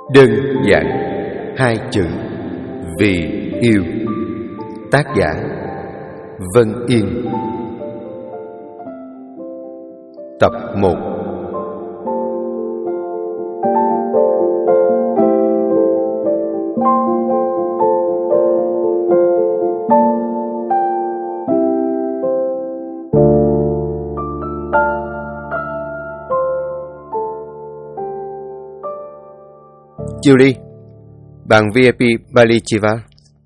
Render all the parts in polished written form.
Đơn giản hai chữ vì yêu. Tác giả Vân Yên. Tập 1. Julie, bằng VIP Bali Chiva.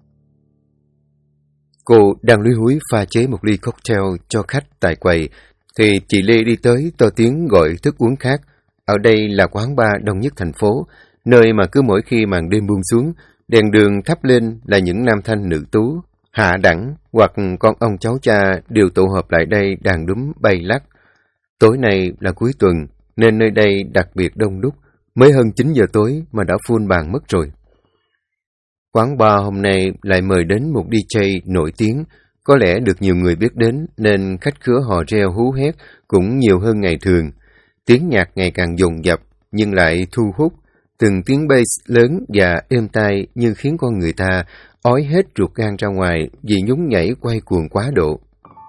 Cô đang lúi húi pha chế một ly cocktail cho khách tại quầy, thì chị Lê đi tới to tiếng gọi thức uống khác. Ở đây là quán bar đông nhất thành phố, nơi mà cứ mỗi khi màn đêm buông xuống, đèn đường thắp lên là những nam thanh nữ tú, hạ đẳng hoặc con ông cháu cha đều tụ họp lại đây đàn đúm bay lắc. Tối nay là cuối tuần, nên nơi đây đặc biệt đông đúc. Mới hơn 9 giờ tối mà đã full bàn mất rồi. Quán bar hôm nay lại mời đến một DJ nổi tiếng, có lẽ được nhiều người biết đến nên khách khứa hò reo hú hét cũng nhiều hơn ngày thường. Tiếng nhạc ngày càng dồn dập nhưng lại thu hút, từng tiếng bass lớn và êm tai như khiến con người ta ói hết ruột gan ra ngoài vì nhún nhảy quay cuồng quá độ.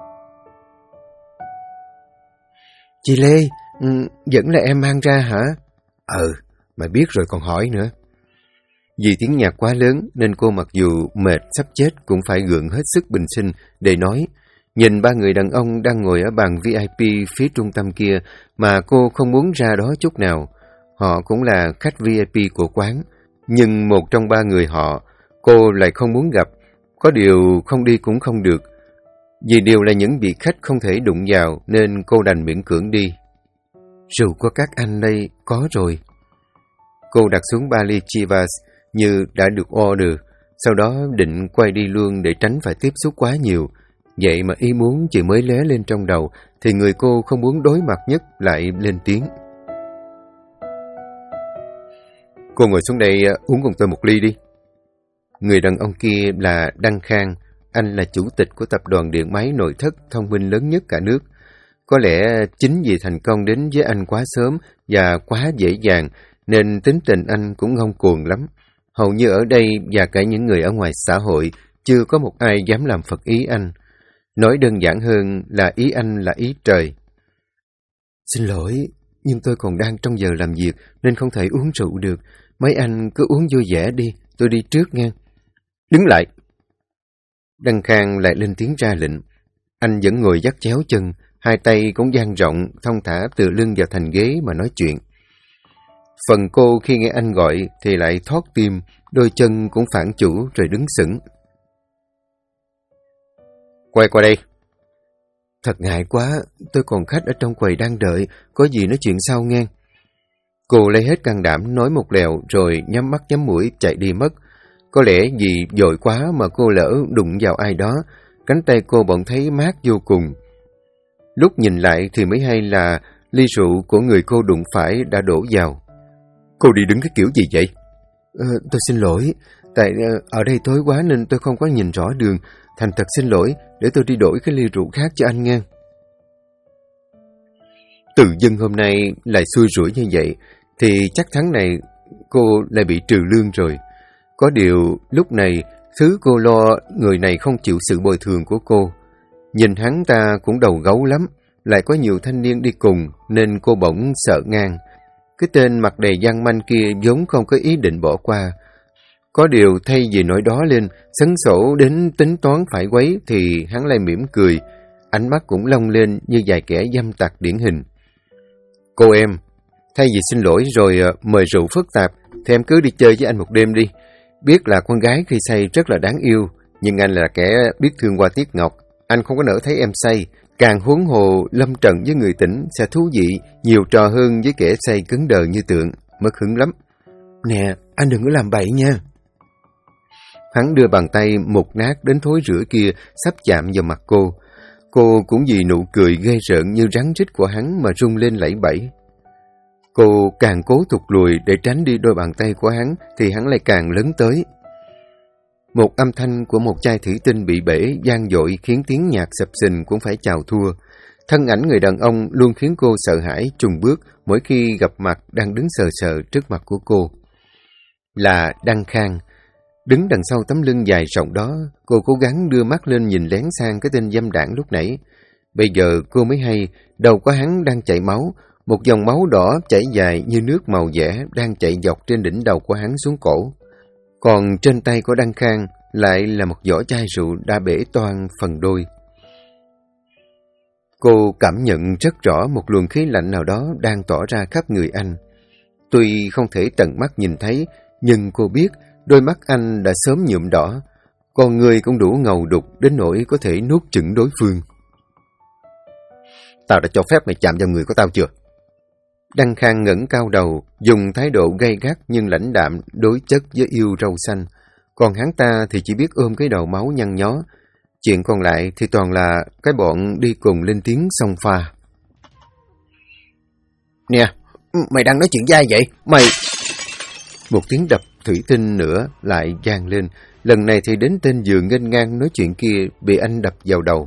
Chị Lê, vẫn là em mang ra hả? Mà biết rồi còn hỏi nữa. Vì tiếng nhạc quá lớn nên cô mặc dù mệt sắp chết cũng phải gượng hết sức bình sinh để nói. Nhìn ba người đàn ông đang ngồi ở bàn VIP phía trung tâm kia mà cô không muốn ra đó chút nào. Họ cũng là khách VIP của quán, nhưng một trong ba người họ cô lại không muốn gặp. Có điều không đi cũng không được, vì đều là những vị khách không thể đụng vào nên cô đành miễn cưỡng đi. Rượu của các anh đây có rồi. Cô đặt xuống Bali Chivas như đã được order, sau đó định quay đi luôn để tránh phải tiếp xúc quá nhiều. Vậy mà ý muốn chỉ mới lóe lên trong đầu, thì người cô không muốn đối mặt nhất lại lên tiếng. Cô ngồi xuống đây uống cùng tôi một ly đi. Người đàn ông kia là Đăng Khang, anh là chủ tịch của tập đoàn điện máy nội thất thông minh lớn nhất cả nước. Có lẽ chính vì thành công đến với anh quá sớm và quá dễ dàng, nên tính tình anh cũng ngông cuồng lắm. Hầu như ở đây và cả những người ở ngoài xã hội, chưa có một ai dám làm phật ý anh. Nói đơn giản hơn là ý anh là ý trời. Xin lỗi, nhưng tôi còn đang trong giờ làm việc nên không thể uống rượu được. Mấy anh cứ uống vui vẻ đi, tôi đi trước nghe. Đứng lại! Đăng Khang lại lên tiếng ra lệnh. Anh vẫn ngồi dắt chéo chân, hai tay cũng dang rộng, thong thả tựa lưng vào thành ghế mà nói chuyện. Phần cô khi nghe anh gọi thì lại thót tim, đôi chân cũng phản chủ rồi đứng sững. Quay qua đây. Thật ngại quá, tôi còn khách ở trong quầy đang đợi, có gì nói chuyện sau nghe. Cô lấy hết can đảm nói một lèo rồi nhắm mắt nhắm mũi chạy đi mất. Có lẽ vì vội quá mà cô lỡ đụng vào ai đó, cánh tay cô bỗng thấy mát vô cùng. Lúc nhìn lại thì mới hay là ly rượu của người cô đụng phải đã đổ vào. Cô đi đứng cái kiểu gì vậy? Tôi xin lỗi, tại ở đây tối quá nên tôi không có nhìn rõ đường. Thành thật xin lỗi, để tôi đi đổi cái ly rượu khác cho anh nghe. Tự dưng hôm nay lại xui rủi như vậy, thì chắc tháng này cô lại bị trừ lương rồi. Có điều lúc này, thứ cô lo người này không chịu sự bồi thường của cô. Nhìn hắn ta cũng đầu gấu lắm, lại có nhiều thanh niên đi cùng nên cô bỗng sợ ngang. Cái tên mặt đầy gian manh kia vốn không có ý định bỏ qua. Có điều thay vì nỗi đó lên, sấn sổ đến tính toán phải quấy thì hắn lại mỉm cười. Ánh mắt cũng long lên như vài kẻ dâm tặc điển hình. Cô em, thay vì xin lỗi rồi mời rượu phức tạp, thì em cứ đi chơi với anh một đêm đi. Biết là con gái khi say rất là đáng yêu, nhưng anh là kẻ biết thương qua tiếc ngọc. Anh không có nỡ thấy em say. Càng huống hồ lâm trận với người tỉnh sẽ thú vị, nhiều trò hơn với kẻ say cứng đờ như tượng, mất hứng lắm. Nè, anh đừng có làm bậy nha. Hắn đưa bàn tay mục nát đến thối rữa kia sắp chạm vào mặt cô. Cô cũng vì nụ cười ghê rợn như rắn rít của hắn mà rung lên lẫy bẫy. Cô càng cố thụt lùi để tránh đi đôi bàn tay của hắn thì hắn lại càng lớn tới. Một âm thanh của một chai thủy tinh bị bể vang dội khiến tiếng nhạc sập sình cũng phải chào thua. Thân ảnh người đàn ông luôn khiến cô sợ hãi trùng bước mỗi khi gặp mặt đang đứng sờ sờ trước mặt của cô. là Đăng Khang. Đứng đằng sau tấm lưng dài rộng đó, cô cố gắng đưa mắt lên nhìn lén sang cái tên dâm đảng lúc nãy. Bây giờ cô mới hay, đầu của hắn đang chảy máu, một dòng máu đỏ chảy dài như nước màu dẻ đang chạy dọc trên đỉnh đầu của hắn xuống cổ. Còn trên tay của Đăng Khang lại là một vỏ chai rượu đã bể toang phần đôi. Cô cảm nhận rất rõ một luồng khí lạnh nào đó đang tỏa ra khắp người anh. Tuy không thể tận mắt nhìn thấy, nhưng cô biết đôi mắt anh đã sớm nhuộm đỏ, con người cũng đủ ngầu đục đến nỗi có thể nuốt chửng đối phương. Tao đã cho phép mày chạm vào người của tao chưa? Đăng Khang ngẩng cao đầu, dùng thái độ gay gắt nhưng lãnh đạm đối chất với yêu râu xanh. Còn hắn ta thì chỉ biết ôm cái đầu máu nhăn nhó. Chuyện còn lại thì toàn là cái bọn đi cùng lên tiếng xông pha. Nè, mày đang nói chuyện dai vậy? Mày... Một tiếng đập thủy tinh nữa lại vang lên. Lần này thì đến tên vừa nghênh ngang nói chuyện kia bị anh đập vào đầu.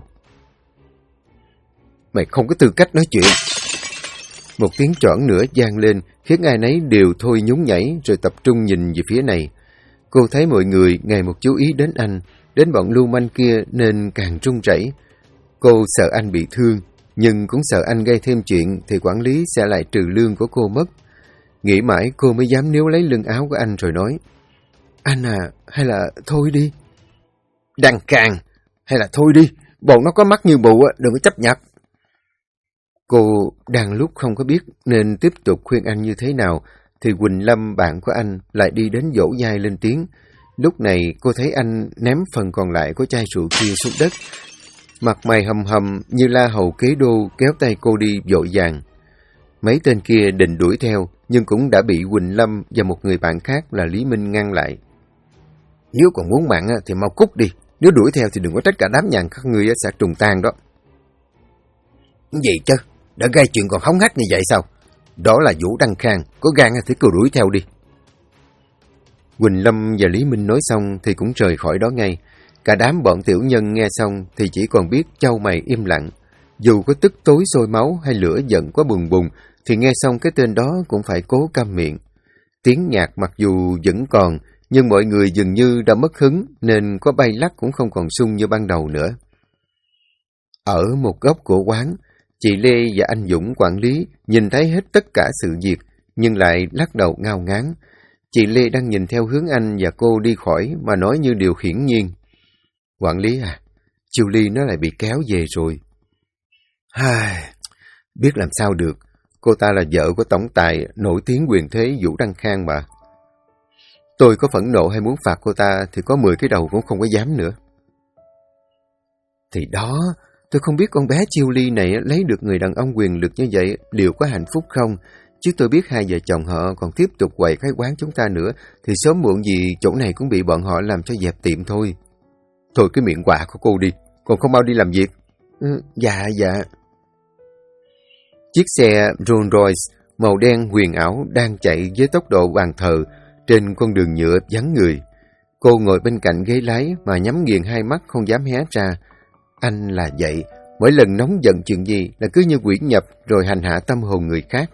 Mày không có tư cách nói chuyện. Một tiếng choảng nữa vang lên, khiến ai nấy đều thôi nhún nhảy rồi tập trung nhìn về phía này. Cô thấy mọi người ngày một chú ý đến anh, đến bọn lưu manh kia nên càng run rẩy. Cô sợ anh bị thương, nhưng cũng sợ anh gây thêm chuyện thì quản lý sẽ lại trừ lương của cô mất. Nghĩ mãi cô mới dám níu lấy lưng áo của anh rồi nói, anh à, hay là thôi đi. Đăng Khang, hay là thôi đi, bọn nó có mắt như mù, đừng có chấp nhặt. Cô đang lúc không có biết nên tiếp tục khuyên anh như thế nào, thì Quỳnh Lâm, bạn của anh, lại đi đến dỗ dai lên tiếng. Lúc này cô thấy anh ném phần còn lại của chai rượu kia xuống đất. Mặt mày hầm hầm như la hầu kế đô kéo tay cô đi vội vàng. Mấy tên kia định đuổi theo, nhưng cũng đã bị Quỳnh Lâm và một người bạn khác là Lý Minh ngăn lại. Nếu còn muốn mạng thì mau cút đi, nếu đuổi theo thì đừng có trách cả đám nhàn các ngươi sẽ trùng tan đó. Gì chứ? Đã gây chuyện còn hống hách như vậy sao? Đó là Vũ Đăng Khang, có gan thì cứ đuổi theo đi. Quỳnh Lâm và Lý Minh nói xong thì cũng rời khỏi đó ngay. Cả đám bọn tiểu nhân nghe xong thì chỉ còn biết chau mày im lặng. Dù có tức tối sôi máu hay lửa giận quá bùng bùng thì nghe xong cái tên đó cũng phải cố câm miệng. Tiếng nhạc mặc dù vẫn còn, nhưng mọi người dường như đã mất hứng nên có bay lắc cũng không còn sung như ban đầu nữa. Ở một góc của quán, chị Lê và anh Dũng quản lý nhìn thấy hết tất cả sự việc, nhưng lại lắc đầu ngao ngán. Chị Lê đang nhìn theo hướng anh và cô đi khỏi mà nói như điều hiển nhiên. Quản lý à, Chiêu Ly nó lại bị kéo về rồi. Biết làm sao được, cô ta là vợ của tổng tài nổi tiếng quyền thế Vũ Đăng Khang mà. Tôi có phẫn nộ hay muốn phạt cô ta thì có 10 cái đầu cũng không có dám nữa. Thì đó, tôi không biết con bé Chiêu Ly này lấy được người đàn ông quyền lực như vậy liệu có hạnh phúc không, chứ tôi biết hai vợ chồng họ còn tiếp tục quậy cái quán chúng ta nữa thì sớm muộn gì chỗ này cũng bị bọn họ làm cho dẹp tiệm thôi. Thôi cái miệng quạ của cô đi, còn không mau đi làm việc. Dạ. Chiếc xe Rolls Royce màu đen huyền ảo đang chạy với tốc độ bàn thờ trên con đường nhựa vắng người. Cô ngồi bên cạnh ghế lái mà nhắm nghiền hai mắt không dám hé ra. Anh là vậy, mỗi lần nóng giận chuyện gì là cứ như quỷ nhập rồi hành hạ tâm hồn người khác.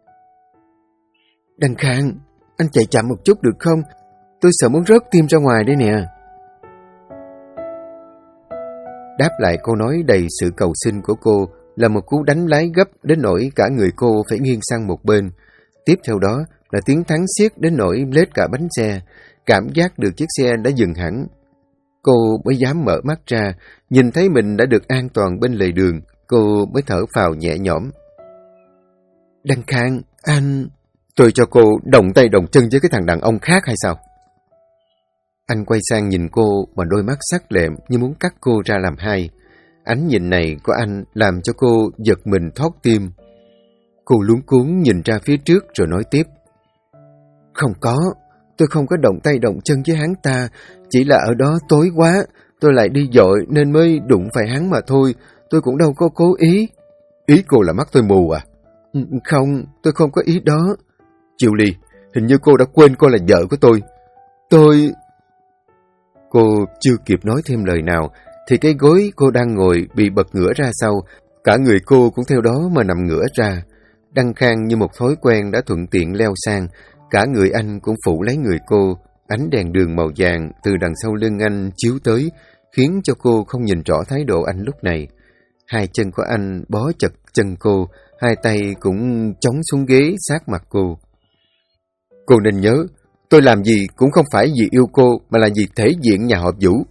Đăng Khang, anh chạy chậm một chút được không? Tôi sợ muốn rớt tim ra ngoài đây nè. Đáp lại câu nói đầy sự cầu xin của cô là một cú đánh lái gấp đến nỗi cả người cô phải nghiêng sang một bên. Tiếp theo đó là tiếng thắng xiết đến nỗi lết cả bánh xe, cảm giác được chiếc xe đã dừng hẳn. Cô mới dám mở mắt ra, nhìn thấy mình đã được an toàn bên lề đường, cô mới thở phào nhẹ nhõm. Đăng Khang, anh... Tôi cho cô đồng tay đồng chân với cái thằng đàn ông khác hay sao? Anh quay sang nhìn cô mà đôi mắt sắc lẹm như muốn cắt cô ra làm hai. Ánh nhìn này của anh làm cho cô giật mình thót tim. Cô luống cuống nhìn ra phía trước rồi nói tiếp. Không có, tôi không có động tay động chân với hắn ta, chỉ là ở đó tối quá, tôi lại đi dội nên mới đụng phải hắn mà thôi, tôi cũng đâu có cố ý. Ý cô là mắt tôi mù à? Không, tôi không có ý đó. Chiêu Ly, hình như cô đã quên cô là vợ của tôi. Cô chưa kịp nói thêm lời nào, thì cái gối cô đang ngồi bị bật ngửa ra sau, cả người cô cũng theo đó mà nằm ngửa ra. Đăng Khang như một thói quen đã thuận tiện leo sang, Cả người anh cũng phủ lấy người cô, ánh đèn đường màu vàng từ đằng sau lưng anh chiếu tới, khiến cho cô không nhìn rõ thái độ anh lúc này. Hai chân của anh bó chặt chân cô, hai tay cũng chống xuống ghế sát mặt cô. Cô nên nhớ, tôi làm gì cũng không phải vì yêu cô, mà là vì thể diện nhà họ Vũ.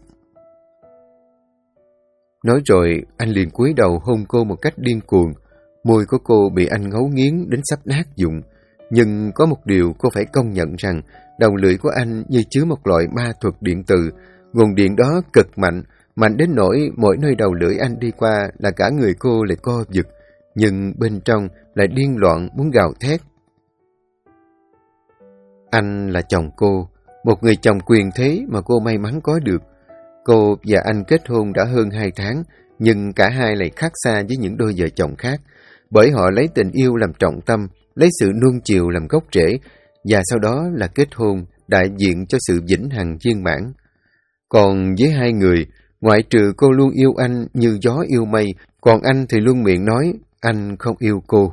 Nói rồi, anh liền cúi đầu hôn cô một cách điên cuồng. Môi của cô bị anh ngấu nghiến đến sắp nát vụn. Nhưng có một điều cô phải công nhận rằng, đầu lưỡi của anh như chứa một loại ma thuật điện từ. Nguồn điện đó cực mạnh, mạnh đến nỗi mỗi nơi đầu lưỡi anh đi qua là cả người cô lại co giật, nhưng bên trong lại điên loạn muốn gào thét. Anh là chồng cô, một người chồng quyền thế mà cô may mắn có được. Cô và anh kết hôn đã hơn 2 tháng, nhưng cả hai lại khác xa với những đôi vợ chồng khác, bởi họ lấy tình yêu làm trọng tâm, lấy sự nuông chiều làm gốc rễ, và sau đó là kết hôn, đại diện cho sự vĩnh hằng viên mãn. Còn với hai người, ngoại trừ cô luôn yêu anh như gió yêu mây, còn anh thì luôn miệng nói anh không yêu cô.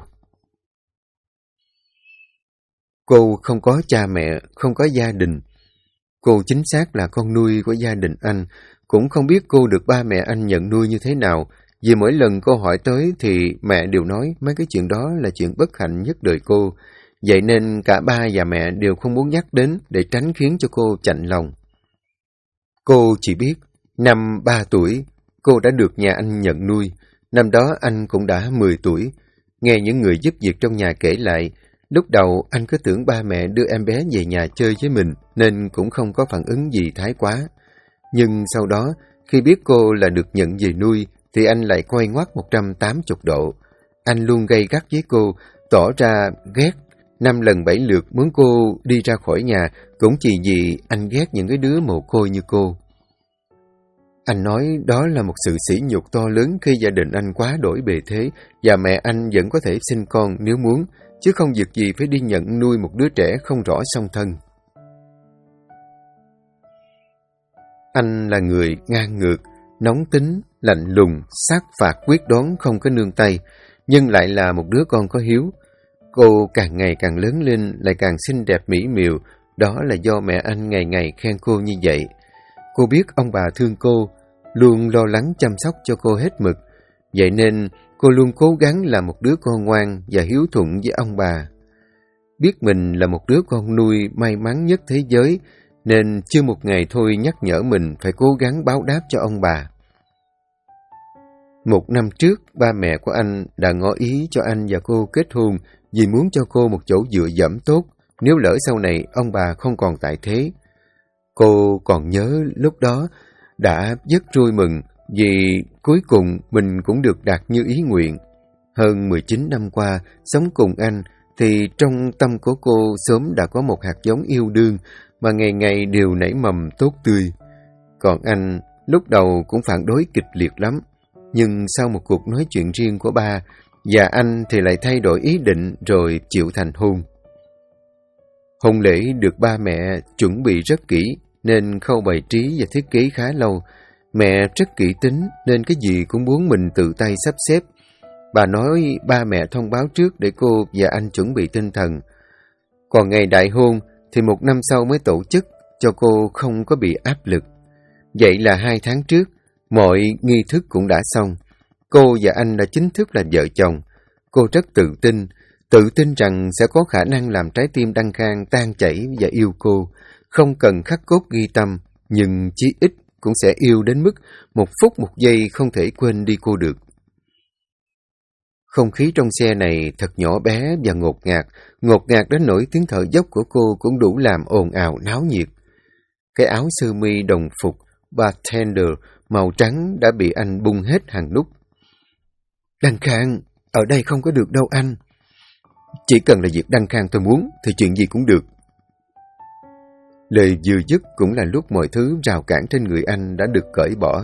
Cô không có cha mẹ, không có gia đình. Cô chính xác là con nuôi của gia đình anh, cũng không biết cô được ba mẹ anh nhận nuôi như thế nào, vì mỗi lần cô hỏi tới thì mẹ đều nói mấy cái chuyện đó là chuyện bất hạnh nhất đời cô, vậy nên cả ba và mẹ đều không muốn nhắc đến để tránh khiến cho cô chạnh lòng. Cô chỉ biết, năm 3 tuổi, cô đã được nhà anh nhận nuôi, năm đó anh cũng đã 10 tuổi. Nghe những người giúp việc trong nhà kể lại, lúc đầu anh cứ tưởng ba mẹ đưa em bé về nhà chơi với mình nên cũng không có phản ứng gì thái quá. Nhưng sau đó, khi biết cô là được nhận về nuôi, thì anh lại quay ngoắt 180 độ. Anh luôn gay gắt với cô, tỏ ra ghét, 5 lần 7 lượt muốn cô đi ra khỏi nhà, cũng chỉ vì anh ghét những cái đứa mồ côi như cô. Anh nói đó là một sự sỉ nhục to lớn khi gia đình anh quá đổi bề thế và mẹ anh vẫn có thể sinh con nếu muốn, chứ không việc gì phải đi nhận nuôi một đứa trẻ không rõ song thân. Anh là người ngang ngược, nóng tính, lạnh lùng, sát phạt quyết đoán không có nương tay, nhưng lại là một đứa con có hiếu. Cô càng ngày càng lớn lên, lại càng xinh đẹp mỹ miều, đó là do mẹ anh ngày ngày khen cô như vậy. Cô biết ông bà thương cô, luôn lo lắng chăm sóc cho cô hết mực, vậy nên cô luôn cố gắng là một đứa con ngoan và hiếu thuận với ông bà. Biết mình là một đứa con nuôi may mắn nhất thế giới, nên chưa một ngày thôi nhắc nhở mình phải cố gắng báo đáp cho ông bà. 1 năm trước, ba mẹ của anh đã ngỏ ý cho anh và cô kết hôn vì muốn cho cô một chỗ dựa dẫm tốt, nếu lỡ sau này ông bà không còn tại thế. Cô còn nhớ lúc đó đã rất vui mừng vì cuối cùng mình cũng được đạt như ý nguyện. Hơn 19 năm qua, sống cùng anh thì trong tâm của cô sớm đã có một hạt giống yêu đương mà ngày ngày đều nảy mầm tốt tươi. Còn anh lúc đầu cũng phản đối kịch liệt lắm, nhưng sau một cuộc nói chuyện riêng của ba, và anh thì lại thay đổi ý định rồi chịu thành hôn. Hôn lễ được ba mẹ chuẩn bị rất kỹ, nên khâu bày trí và thiết kế khá lâu. Mẹ rất kỹ tính nên cái gì cũng muốn mình tự tay sắp xếp. Bà nói ba mẹ thông báo trước để cô và anh chuẩn bị tinh thần. Còn ngày đại hôn thì 1 năm sau mới tổ chức, cho cô không có bị áp lực. Vậy là 2 tháng trước, mọi nghi thức cũng đã xong. Cô và anh đã chính thức là vợ chồng. Cô rất tự tin rằng sẽ có khả năng làm trái tim Đăng Khang tan chảy và yêu cô. Không cần khắc cốt ghi tâm, nhưng chí ít cũng sẽ yêu đến mức 1 phút 1 giây không thể quên đi cô được. Không khí trong xe này thật nhỏ bé và ngột ngạt đến nỗi tiếng thở dốc của cô cũng đủ làm ồn ào náo nhiệt. Cái áo sơ mi đồng phục bartender màu trắng đã bị anh bung hết hàng nút. Đăng Khang, ở đây không có được đâu anh. Chỉ cần là việc Đăng Khang tôi muốn thì chuyện gì cũng được. Lời vừa dứt cũng là lúc mọi thứ rào cản trên người anh đã được cởi bỏ.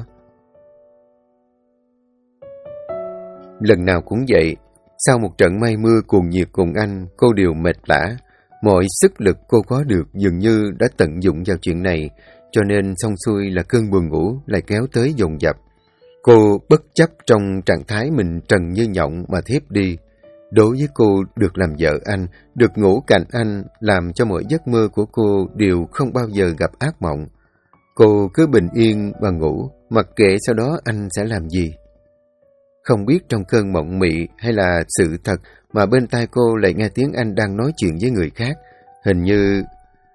Lần nào cũng vậy, sau một trận mây mưa cuồng nhiệt cùng anh, cô đều mệt lả. Mọi sức lực cô có được dường như đã tận dụng vào chuyện này, cho nên xong xuôi là cơn buồn ngủ lại kéo tới dồn dập. Cô bất chấp trong trạng thái mình trần như nhộng mà thiếp đi. Đối với cô, được làm vợ anh, được ngủ cạnh anh, làm cho mọi giấc mơ của cô đều không bao giờ gặp ác mộng. Cô cứ bình yên mà ngủ, mặc kệ sau đó anh sẽ làm gì. Không biết trong cơn mộng mị hay là sự thật mà bên tai cô lại nghe tiếng anh đang nói chuyện với người khác. Hình như...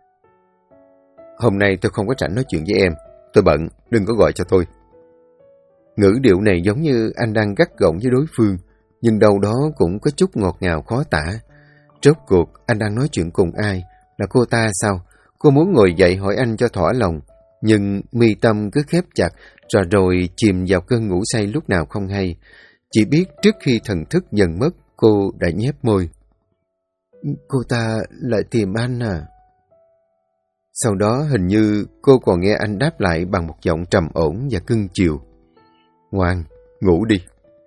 Hôm nay tôi không có rảnh nói chuyện với em. Tôi bận, đừng có gọi cho tôi. Ngữ điệu này giống như anh đang gắt gỏng với đối phương, nhưng đâu đó cũng có chút ngọt ngào khó tả. Rốt cuộc, anh đang nói chuyện cùng ai? Là cô ta sao? Cô muốn ngồi dậy hỏi anh cho thỏa lòng, nhưng mi tâm cứ khép chặt, rồi chìm vào cơn ngủ say lúc nào không hay. Chỉ biết trước khi thần thức dần mất, cô đã nhếch môi. Cô ta lại tìm anh à? Sau đó hình như cô còn nghe anh đáp lại bằng một giọng trầm ổn và cưng chiều. Ngoan, ngủ đi.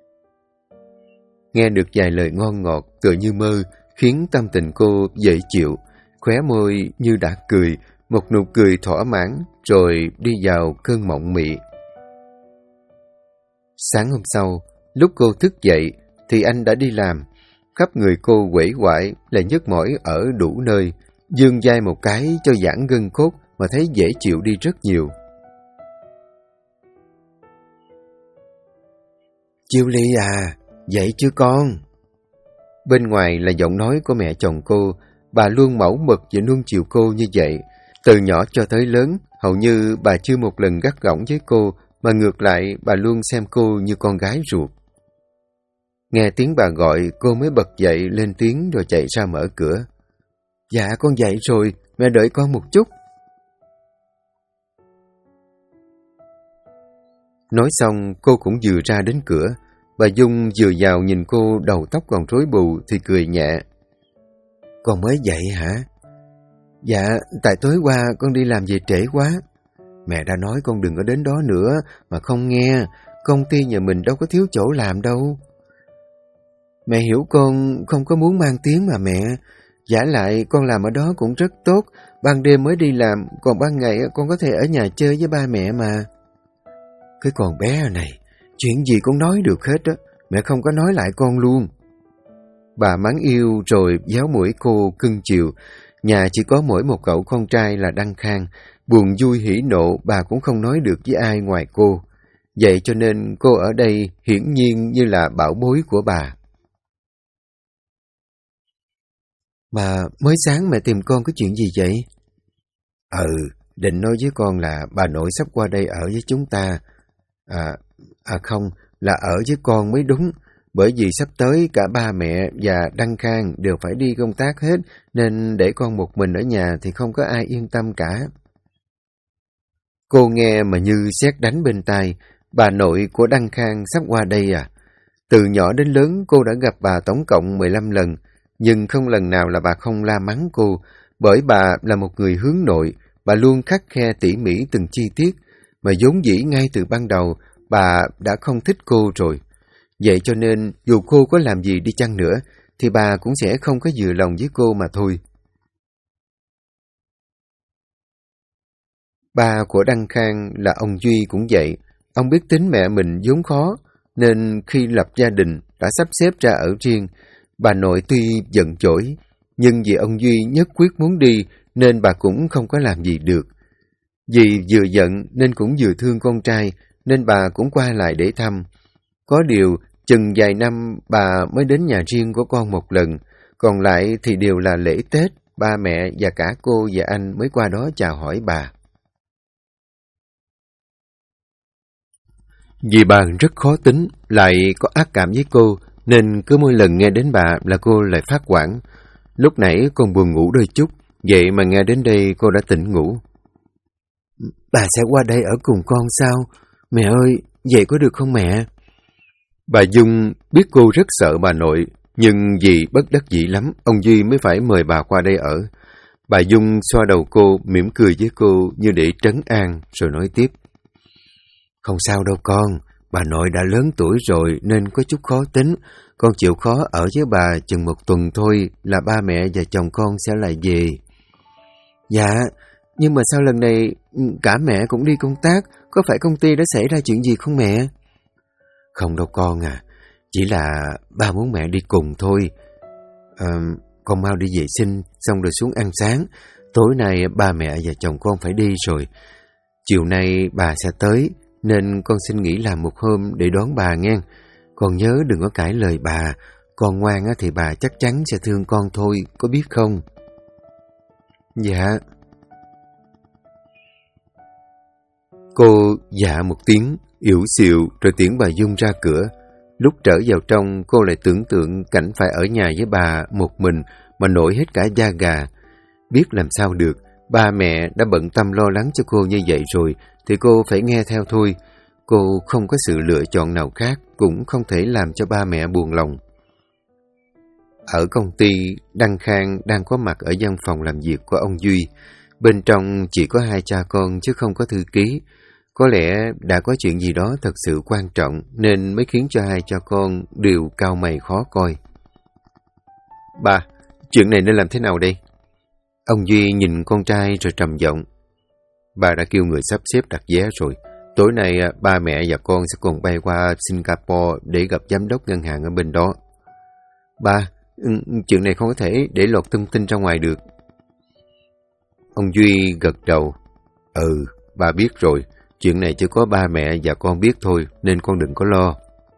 Nghe được vài lời ngon ngọt tựa như mơ, khiến tâm tình cô dễ chịu, khóe môi như đã cười, một nụ cười thỏa mãn, rồi đi vào cơn mộng mị. Sáng hôm sau, lúc cô thức dậy, thì anh đã đi làm. Khắp người cô uể oải, lại nhức mỏi ở đủ nơi, giương vai một cái cho giãn gân cốt mà thấy dễ chịu đi rất nhiều. Chiêu Ly à, dậy chưa con? Bên ngoài là giọng nói của mẹ chồng cô. Bà luôn mẫu mực và nuông chiều cô như vậy. Từ nhỏ cho tới lớn, hầu như bà chưa một lần gắt gỏng với cô, mà ngược lại bà luôn xem cô như con gái ruột. Nghe tiếng bà gọi, cô mới bật dậy lên tiếng rồi chạy ra mở cửa. Dạ con dậy rồi, mẹ đợi con một chút. Nói xong cô cũng vừa ra đến cửa. Bà Dung vừa vào nhìn cô đầu tóc còn rối bù thì cười nhẹ. Con mới dậy hả? Dạ, tại tối qua con đi làm về trễ quá. Mẹ đã nói con đừng có đến đó nữa mà không nghe. Công ty nhà mình đâu có thiếu chỗ làm đâu. Mẹ hiểu con không có muốn mang tiếng mà mẹ. Vả lại con làm ở đó cũng rất tốt. Ban đêm mới đi làm, còn ban ngày con có thể ở nhà chơi với ba mẹ mà. Cái con bé này, chuyện gì cũng nói được hết á. Mẹ không có nói lại con luôn. Bà mắng yêu rồi véo mũi cô cưng chiều. Nhà chỉ có mỗi một cậu con trai là Đăng Khang. Buồn vui hỉ nộ bà cũng không nói được với ai ngoài cô. Vậy cho nên cô ở đây hiển nhiên như là bảo bối của bà. Mà mới sáng mẹ tìm con có chuyện gì vậy? Định nói với con là bà nội sắp qua đây ở với chúng ta. Không, là ở với con mới đúng. Bởi vì sắp tới cả ba mẹ và Đăng Khang đều phải đi công tác hết, nên để con một mình ở nhà thì không có ai yên tâm cả. Cô nghe mà như sét đánh bên tai. Bà nội của Đăng Khang sắp qua đây à? Từ nhỏ đến lớn cô đã gặp bà tổng cộng 15 lần, nhưng không lần nào là bà không la mắng cô. Bởi bà là một người hướng nội, bà luôn khắt khe tỉ mỉ từng chi tiết, mà vốn dĩ ngay từ ban đầu bà đã không thích cô rồi. Vậy cho nên dù cô có làm gì đi chăng nữa, thì bà cũng sẽ không có vừa lòng với cô mà thôi. Ba của Đăng Khang là ông Duy cũng vậy. Ông biết tính mẹ mình vốn khó, nên khi lập gia đình đã sắp xếp ra ở riêng. Bà nội tuy giận dỗi, nhưng vì ông Duy nhất quyết muốn đi, nên bà cũng không có làm gì được. Vì vừa giận nên cũng vừa thương con trai, nên bà cũng qua lại để thăm. Có điều, chừng vài năm bà mới đến nhà riêng của con một lần, còn lại thì đều là lễ Tết, ba mẹ và cả cô và anh mới qua đó chào hỏi bà. Vì bà rất khó tính, lại có ác cảm với cô, nên cứ mỗi lần nghe đến bà là cô lại phát hoảng. Lúc nãy con buồn ngủ đôi chút, vậy mà nghe đến đây cô đã tỉnh ngủ. Bà sẽ qua đây ở cùng con sao? Mẹ ơi, vậy có được không mẹ? Bà Dung biết cô rất sợ bà nội, nhưng vì bất đắc dĩ lắm, ông Duy mới phải mời bà qua đây ở. Bà Dung xoa đầu cô, mỉm cười với cô như để trấn an, rồi nói tiếp. Không sao đâu con, bà nội đã lớn tuổi rồi nên có chút khó tính. Con chịu khó ở với bà chừng một tuần thôi là ba mẹ và chồng con sẽ lại về. Dạ, nhưng mà sao lần này cả mẹ cũng đi công tác, có phải công ty đã xảy ra chuyện gì không mẹ? Không đâu con à, Chỉ là ba muốn mẹ đi cùng thôi. Con mau đi vệ sinh, xong rồi xuống ăn sáng. Tối nay ba mẹ và chồng con phải đi rồi. Chiều nay bà sẽ tới, nên con xin nghỉ làm một hôm để đón bà nghe. Con nhớ đừng có cãi lời bà. Con ngoan thì bà chắc chắn sẽ thương con thôi, có biết không? Dạ. Cô dạ một tiếng, yểu xìu rồi tiễn bà Dung ra cửa. Lúc trở vào trong, cô lại tưởng tượng cảnh phải ở nhà với bà một mình mà nổi hết cả da gà. Biết làm sao được, ba mẹ đã bận tâm lo lắng cho cô như vậy rồi, thì cô phải nghe theo thôi. Cô không có sự lựa chọn nào khác, cũng không thể làm cho ba mẹ buồn lòng. Ở công ty, Đăng Khang đang có mặt ở văn phòng làm việc của ông Duy. Bên trong chỉ có hai cha con chứ không có thư ký. Có lẽ đã có chuyện gì đó thật sự quan trọng nên mới khiến cho hai cha con đều cau mày khó coi. Ba, chuyện này nên làm thế nào đây? Ông Duy nhìn con trai rồi trầm giọng. Ba đã kêu người sắp xếp đặt vé rồi. Tối nay ba mẹ và con sẽ cùng bay qua Singapore để gặp giám đốc ngân hàng ở bên đó. Ba, chuyện này không có thể để lọt thông tin ra ngoài được. Ông Duy gật đầu. Ba biết rồi. Chuyện này chỉ có ba mẹ và con biết thôi, nên con đừng có lo.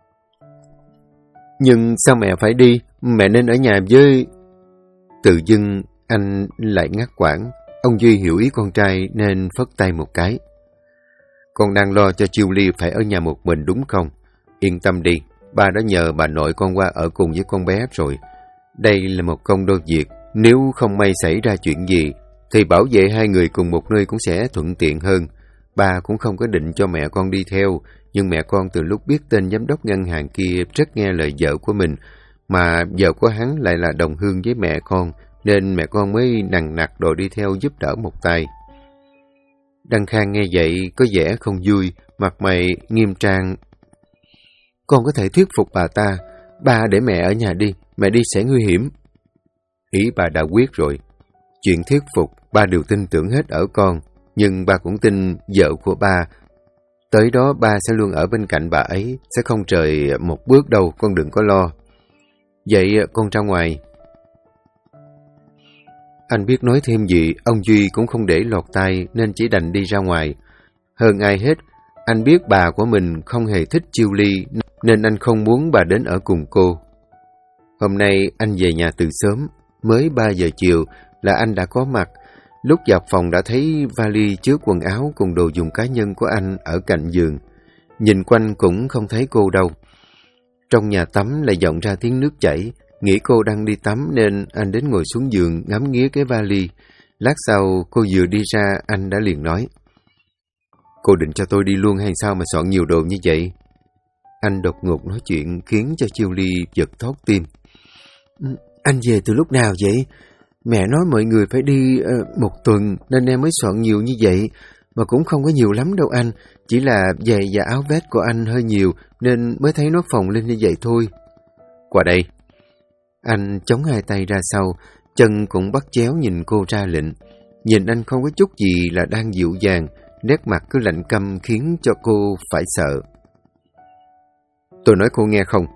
Nhưng sao mẹ phải đi? Mẹ nên ở nhà với... Tự dưng anh lại ngắt quãng. Ông Duy hiểu ý con trai nên phất tay một cái. Con đang lo cho Julie phải ở nhà một mình đúng không? Yên tâm đi, ba đã nhờ bà nội con qua ở cùng với con bé rồi. Đây là một công đôi việc. Nếu không may xảy ra chuyện gì, thì bảo vệ hai người cùng một nơi cũng sẽ thuận tiện hơn. Ba cũng không có định cho mẹ con đi theo, nhưng mẹ con từ lúc biết tên giám đốc ngân hàng kia rất nghe lời vợ của mình, mà vợ của hắn lại là đồng hương với mẹ con, nên mẹ con mới nằng nặc đòi đi theo giúp đỡ một tay. Đăng Khang nghe vậy có vẻ không vui, mặt mày nghiêm trang. Con có thể thuyết phục bà ta. Ba để mẹ ở nhà đi, mẹ đi sẽ nguy hiểm. Ý bà đã quyết rồi. Chuyện thuyết phục ba đều tin tưởng hết ở con, nhưng ba cũng tin vợ của ba. Tới đó ba sẽ luôn ở bên cạnh bà ấy, sẽ không rời một bước đâu, con đừng có lo. Vậy con ra ngoài. Anh biết nói thêm gì, ông Duy cũng không để lọt tai nên chỉ đành đi ra ngoài. Hơn ai hết, anh biết bà của mình không hề thích Julie nên anh không muốn bà đến ở cùng cô. Hôm nay anh về nhà từ sớm, mới 3 giờ chiều là anh đã có mặt. Lúc vào phòng đã thấy vali chứa quần áo cùng đồ dùng cá nhân của anh ở cạnh giường. Nhìn quanh cũng không thấy cô đâu. Trong nhà tắm lại vọng ra tiếng nước chảy. Nghĩ cô đang đi tắm nên anh đến ngồi xuống giường ngắm nghía cái vali. Lát sau cô vừa đi ra anh đã liền nói. Cô định cho tôi đi luôn hay sao mà soạn nhiều đồ như vậy? Anh đột ngột nói chuyện khiến cho Julie giật thót tim. Anh về từ lúc nào vậy? Mẹ nói mọi người phải đi 1 tuần nên em mới soạn nhiều như vậy. Mà cũng không có nhiều lắm đâu anh. Chỉ là giày và áo vest của anh hơi nhiều nên mới thấy nó phồng lên như vậy thôi. Qua đây. Anh chống hai tay ra sau, chân cũng bắt chéo nhìn cô ra lệnh. Nhìn anh không có chút gì là đang dịu dàng, nét mặt cứ lạnh căm khiến cho cô phải sợ. Tôi nói cô nghe không?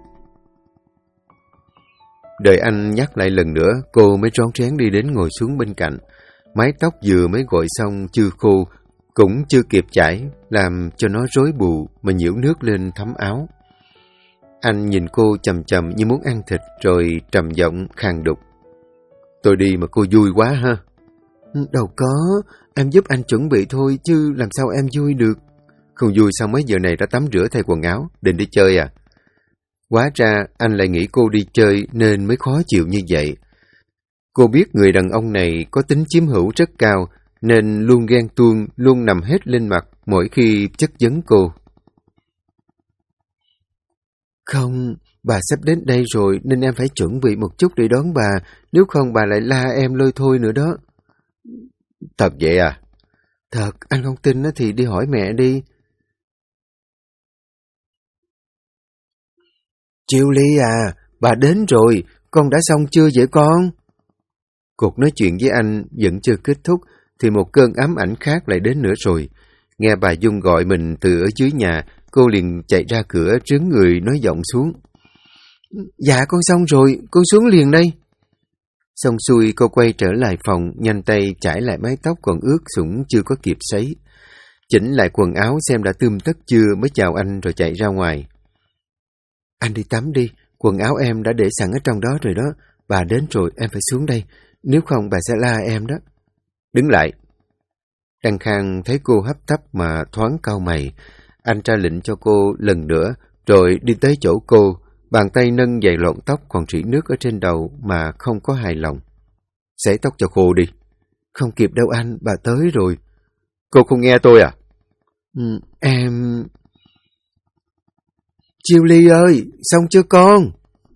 Đợi anh nhắc lại lần nữa, cô mới rón rén đi đến ngồi xuống bên cạnh. Mái tóc vừa mới gội xong chưa khô, cũng chưa kịp chải, làm cho nó rối bù mà nhiễu nước lên thấm áo. Anh nhìn cô chằm chằm như muốn ăn thịt rồi trầm giọng khàn đục. Tôi đi mà cô vui quá ha. Đâu có, em giúp anh chuẩn bị thôi chứ làm sao em vui được. Không vui sao mấy giờ này đã tắm rửa thay quần áo, định đi chơi à? Hóa ra anh lại nghĩ cô đi chơi nên mới khó chịu như vậy. Cô biết người đàn ông này có tính chiếm hữu rất cao nên luôn ghen tuông, luôn nằm hết lên mặt mỗi khi chất vấn cô. Không, bà sắp đến đây rồi nên em phải chuẩn bị một chút để đón bà, nếu không bà lại la em lôi thôi nữa đó. Thật vậy à? Thật, anh không tin thì đi hỏi mẹ đi. Julie à, bà đến rồi, con đã xong chưa vậy con? Cuộc nói chuyện với anh vẫn chưa kết thúc thì một cơn ám ảnh khác lại đến nữa rồi. Nghe bà Dung gọi mình từ ở dưới nhà, cô liền chạy ra cửa trướng người nói giọng xuống. Dạ con xong rồi, con xuống liền đây. Xong xuôi cô quay trở lại phòng, nhanh tay chải lại mái tóc còn ướt sũng chưa có kịp sấy. Chỉnh lại quần áo xem đã tươm tất chưa mới chào anh rồi chạy ra ngoài. Anh đi tắm đi, quần áo em đã để sẵn ở trong đó rồi đó. Bà đến rồi em phải xuống đây, nếu không bà sẽ la em đó. Đứng lại. Đăng Khang thấy cô hấp tấp mà thoáng cau mày. Anh ra lệnh cho cô lần nữa, rồi đi tới chỗ cô, bàn tay nâng dày lọn tóc còn rỉ nước ở trên đầu mà không có hài lòng. Sấy tóc cho cô đi. Không kịp đâu anh, bà tới rồi. Cô không nghe tôi à? Em... Chiêu Ly ơi, xong chưa con?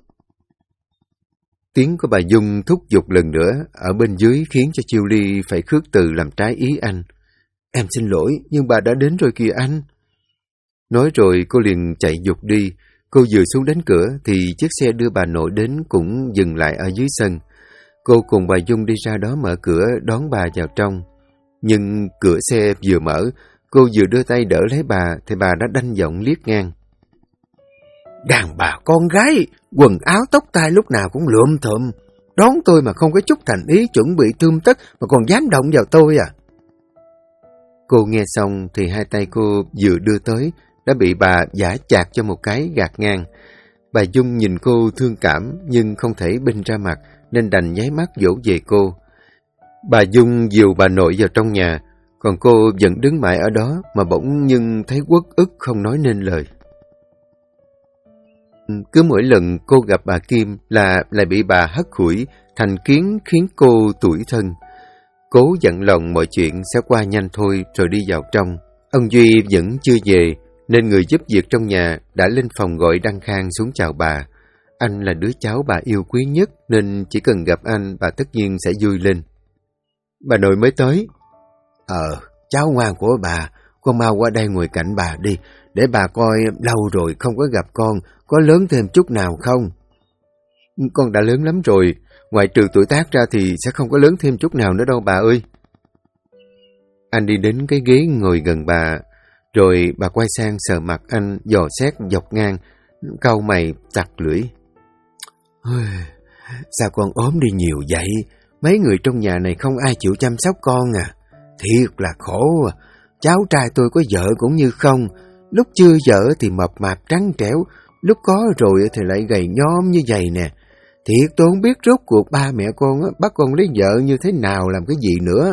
Tiếng của bà Dung thúc giục lần nữa ở bên dưới khiến cho Chiêu Ly phải khước từ làm trái ý anh. Em xin lỗi, nhưng bà đã đến rồi kìa anh. Nói rồi cô liền chạy giục đi. Cô vừa xuống đến cửa thì chiếc xe đưa bà nội đến cũng dừng lại ở dưới sân. Cô cùng bà Dung đi ra đó mở cửa đón bà vào trong. Nhưng cửa xe vừa mở, cô vừa đưa tay đỡ lấy bà thì bà đã đanh giọng liếc ngang. Đàn bà con gái, quần áo tóc tai lúc nào cũng lượm thượm. Đón tôi mà không có chút thành ý chuẩn bị tươm tất mà còn dám động vào tôi à? Cô nghe xong thì hai tay cô vừa đưa tới đã bị bà giã chạc cho một cái gạt ngang. Bà Dung nhìn cô thương cảm nhưng không thể binh ra mặt nên đành nháy mắt dỗ về cô. Bà Dung dìu bà nội vào trong nhà, còn cô vẫn đứng mãi ở đó mà bỗng nhưng thấy uất ức không nói nên lời. Cứ mỗi lần cô gặp bà Kim là lại bị bà hất hủi thành kiến khiến cô tủi thân. Cố dặn lòng mọi chuyện sẽ qua nhanh thôi rồi đi vào trong. Ông Duy vẫn chưa về nên người giúp việc trong nhà đã lên phòng gọi Đăng Khang xuống chào bà. Anh là đứa cháu bà yêu quý nhất nên chỉ cần gặp anh bà tất nhiên sẽ vui lên. Bà nội mới tới. Cháu ngoan của bà, con mau qua đây ngồi cạnh bà đi, để bà coi lâu rồi không có gặp con, có lớn thêm chút nào không? Con đã lớn lắm rồi, ngoài trừ tuổi tác ra thì sẽ không có lớn thêm chút nào nữa đâu bà ơi. Anh đi đến cái ghế ngồi gần bà, rồi bà quay sang sờ mặt anh, dò xét dọc ngang, cau mày chặt lưỡi. Sao con ốm đi nhiều vậy? Mấy người trong nhà này không ai chịu chăm sóc con à? Thiệt là khổ à. Cháu trai tôi có vợ cũng như không. Lúc chưa vợ thì mập mạp trắng trẻo, lúc có rồi thì lại gầy nhom như vậy nè. Thiệt tôi không biết rốt cuộc ba mẹ con bắt con lấy vợ như thế nào, làm cái gì nữa.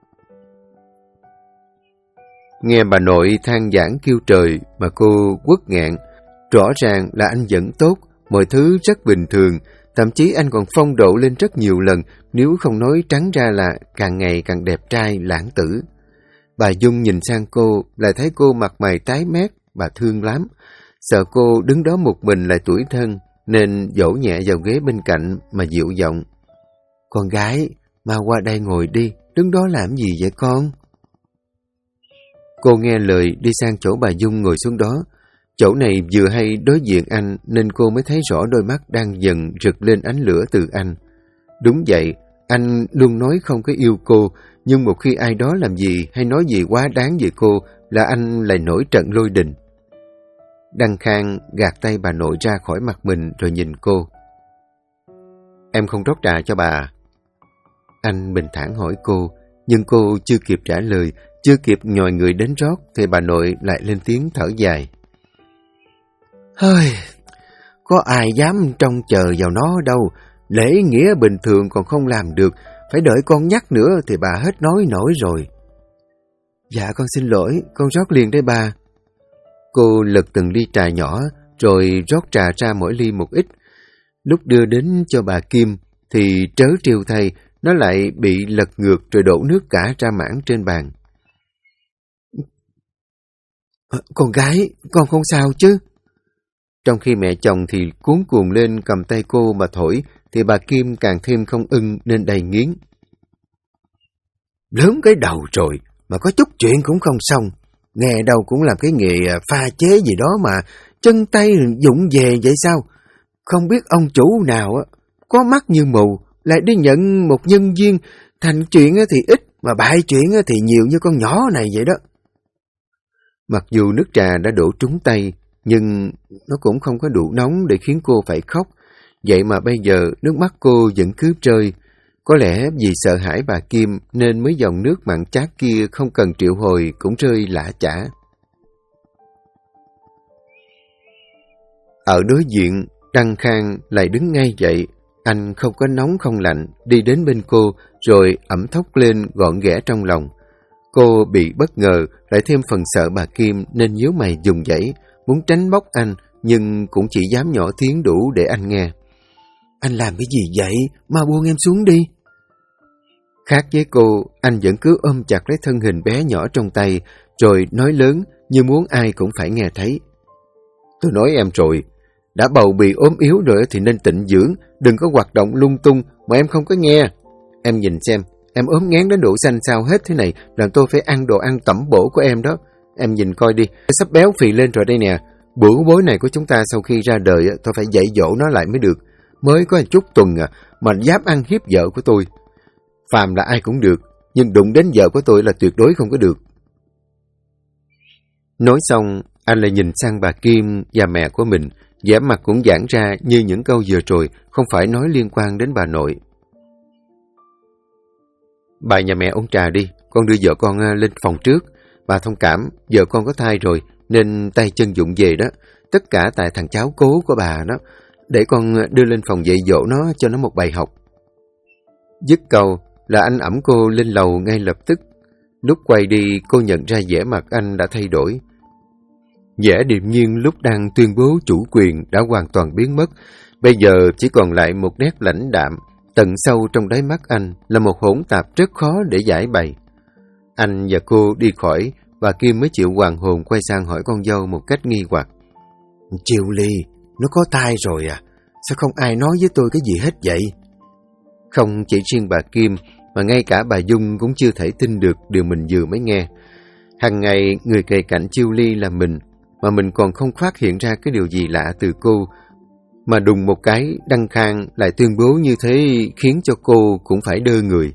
Nghe bà nội than vãn kêu trời mà cô quất nghẹn. Rõ ràng là anh vẫn tốt, mọi thứ rất bình thường, thậm chí anh còn phong độ lên rất nhiều lần, nếu không nói trắng ra là càng ngày càng đẹp trai, lãng tử. Bà Dung nhìn sang cô, lại thấy cô mặt mày tái mét, bà thương lắm. Sợ cô đứng đó một mình lại tủi thân, nên dỗ nhẹ vào ghế bên cạnh mà dịu giọng. Con gái, mau qua đây ngồi đi, đứng đó làm gì vậy con? Cô nghe lời đi sang chỗ bà Dung ngồi xuống đó. Chỗ này vừa hay đối diện anh nên cô mới thấy rõ đôi mắt đang dần rực lên ánh lửa từ anh. Đúng vậy, anh luôn nói không có yêu cô, nhưng một khi ai đó làm gì hay nói gì quá đáng về cô là anh lại nổi trận lôi đình. Đăng Khang gạt tay bà nội ra khỏi mặt mình rồi nhìn cô. Em không rót trà cho bà? Anh bình thản hỏi cô, nhưng cô chưa kịp trả lời, chưa kịp nhòi người đến rót thì bà nội lại lên tiếng thở dài. Hơi, có ai dám trông chờ vào nó đâu, lễ nghĩa bình thường còn không làm được, phải đợi con nhắc nữa thì bà hết nói nổi rồi. Dạ con xin lỗi, con rót liền đây bà. Cô lật từng ly trà nhỏ, rồi rót trà ra mỗi ly một ít. Lúc đưa đến cho bà Kim, thì trớ trêu thay, nó lại bị lật ngược rồi đổ nước cả ra mảng trên bàn. Con gái, con không sao chứ? Trong khi mẹ chồng thì cuống cuồng lên cầm tay cô mà thổi, thì bà Kim càng thêm không ưng nên đầy nghiến. Lớn cái đầu rồi, mà có chút chuyện cũng không xong. Nghe đâu cũng làm cái nghề pha chế gì đó mà chân tay dụng về vậy sao? Không biết ông chủ nào có mắt như mù, lại đi nhận một nhân viên, thành chuyện thì ít, mà bại chuyện thì nhiều như con nhỏ này vậy đó. Mặc dù nước trà đã đổ trúng tay, nhưng nó cũng không có đủ nóng để khiến cô phải khóc. Vậy mà bây giờ nước mắt cô vẫn cứ rơi. Có lẽ vì sợ hãi bà Kim nên mấy dòng nước mặn chát kia không cần triệu hồi cũng rơi lã chã. Ở đối diện, Đăng Khang lại đứng ngay dậy. Anh không có nóng không lạnh, đi đến bên cô rồi ẩm thốc lên gọn ghẽ trong lòng. Cô bị bất ngờ, lại thêm phần sợ bà Kim nên nhíu mày dùng dãy, muốn tránh bóc anh nhưng cũng chỉ dám nhỏ tiếng đủ để anh nghe. Anh làm cái gì vậy? Mau buông em xuống đi. Khác với cô, anh vẫn cứ ôm chặt lấy thân hình bé nhỏ trong tay, rồi nói lớn như muốn ai cũng phải nghe thấy. Tôi nói em rồi, đã bầu bì ốm yếu rồi thì nên tịnh dưỡng, đừng có hoạt động lung tung mà em không có nghe. Em nhìn xem, em ốm ngán đến độ xanh xao hết thế này, làm tôi phải ăn đồ ăn tẩm bổ của em đó. Em nhìn coi đi, sắp béo phì lên rồi đây nè. Bữa bối này của chúng ta sau khi ra đời, tôi phải dạy dỗ nó lại mới được. Mới có một chút tuần mà dám ăn hiếp vợ của tôi. Phàm là ai cũng được, nhưng đụng đến vợ của tôi là tuyệt đối không có được. Nói xong, anh lại nhìn sang bà Kim và mẹ của mình, vẻ mặt cũng giãn ra như những câu vừa rồi, không phải nói liên quan đến bà nội. Bà nhà mẹ uống trà đi, con đưa vợ con lên phòng trước. Bà thông cảm, vợ con có thai rồi, nên tay chân vụng về đó. Tất cả tại thằng cháu cố của bà đó. Để con đưa lên phòng dạy dỗ nó cho nó một bài học. Dứt câu là anh ẵm cô lên lầu ngay lập tức. Lúc quay đi, cô nhận ra vẻ mặt anh đã thay đổi. Vẻ điềm nhiên lúc đang tuyên bố chủ quyền đã hoàn toàn biến mất. Bây giờ chỉ còn lại một nét lãnh đạm. Tận sâu trong đáy mắt anh là một hỗn tạp rất khó để giải bày. Anh và cô đi khỏi, và Kim mới chịu hoàn hồn quay sang hỏi con dâu một cách nghi hoặc. Chiêu Ly, nó có thai rồi à? Sao không ai nói với tôi cái gì hết vậy? Không chỉ riêng bà Kim, mà ngay cả bà Dung cũng chưa thể tin được điều mình vừa mới nghe. Hằng ngày người kề cạnh Chiêu Ly là mình, mà mình còn không phát hiện ra cái điều gì lạ từ cô. Mà đùng một cái, Đăng Khang lại tuyên bố như thế khiến cho cô cũng phải đơ người.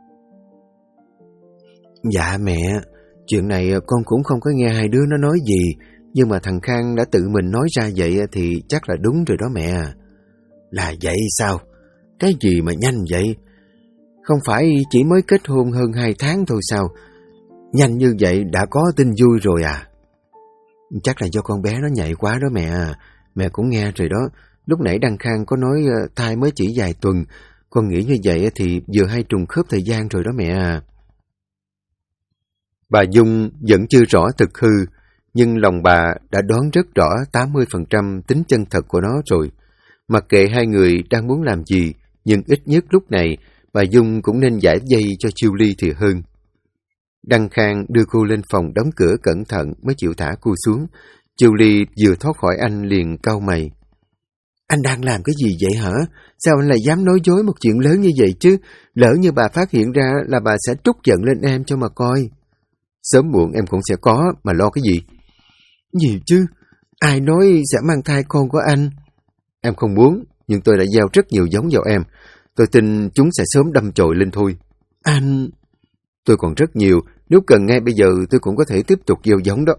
Dạ mẹ, chuyện này con cũng không có nghe hai đứa nó nói gì, nhưng mà thằng Khang đã tự mình nói ra vậy thì chắc là đúng rồi đó mẹ. Là vậy sao? Cái gì mà nhanh vậy? Không phải chỉ mới kết hôn hơn 2 tháng thôi sao? Nhanh như vậy đã có tin vui rồi à? Chắc là do con bé nó nhạy quá đó mẹ. Mẹ cũng nghe rồi đó. Lúc nãy Đăng Khang có nói thai mới chỉ vài tuần. Con nghĩ như vậy thì vừa hay trùng khớp thời gian rồi đó mẹ à. Bà Dung vẫn chưa rõ thực hư, nhưng lòng bà đã đoán rất rõ 80% tính chân thật của nó rồi. Mặc kệ hai người đang muốn làm gì, nhưng ít nhất lúc này bà Dung cũng nên giải dây cho Chiêu Ly thì hơn. Đăng Khang đưa cô lên phòng đóng cửa cẩn thận mới chịu thả cô xuống. Chiêu Ly vừa thoát khỏi anh liền cau mày. Anh đang làm cái gì vậy hả? Sao anh lại dám nói dối một chuyện lớn như vậy chứ? Lỡ như bà phát hiện ra là bà sẽ trút giận lên em cho mà coi. Sớm muộn em cũng sẽ có, mà lo cái gì? Gì chứ? Ai nói sẽ mang thai con của anh? Em không muốn, nhưng tôi đã gieo rất nhiều giống vào em. Tôi tin chúng sẽ sớm đâm chồi lên thôi. Anh... Tôi còn rất nhiều, nếu cần ngay bây giờ tôi cũng có thể tiếp tục gieo giống đó.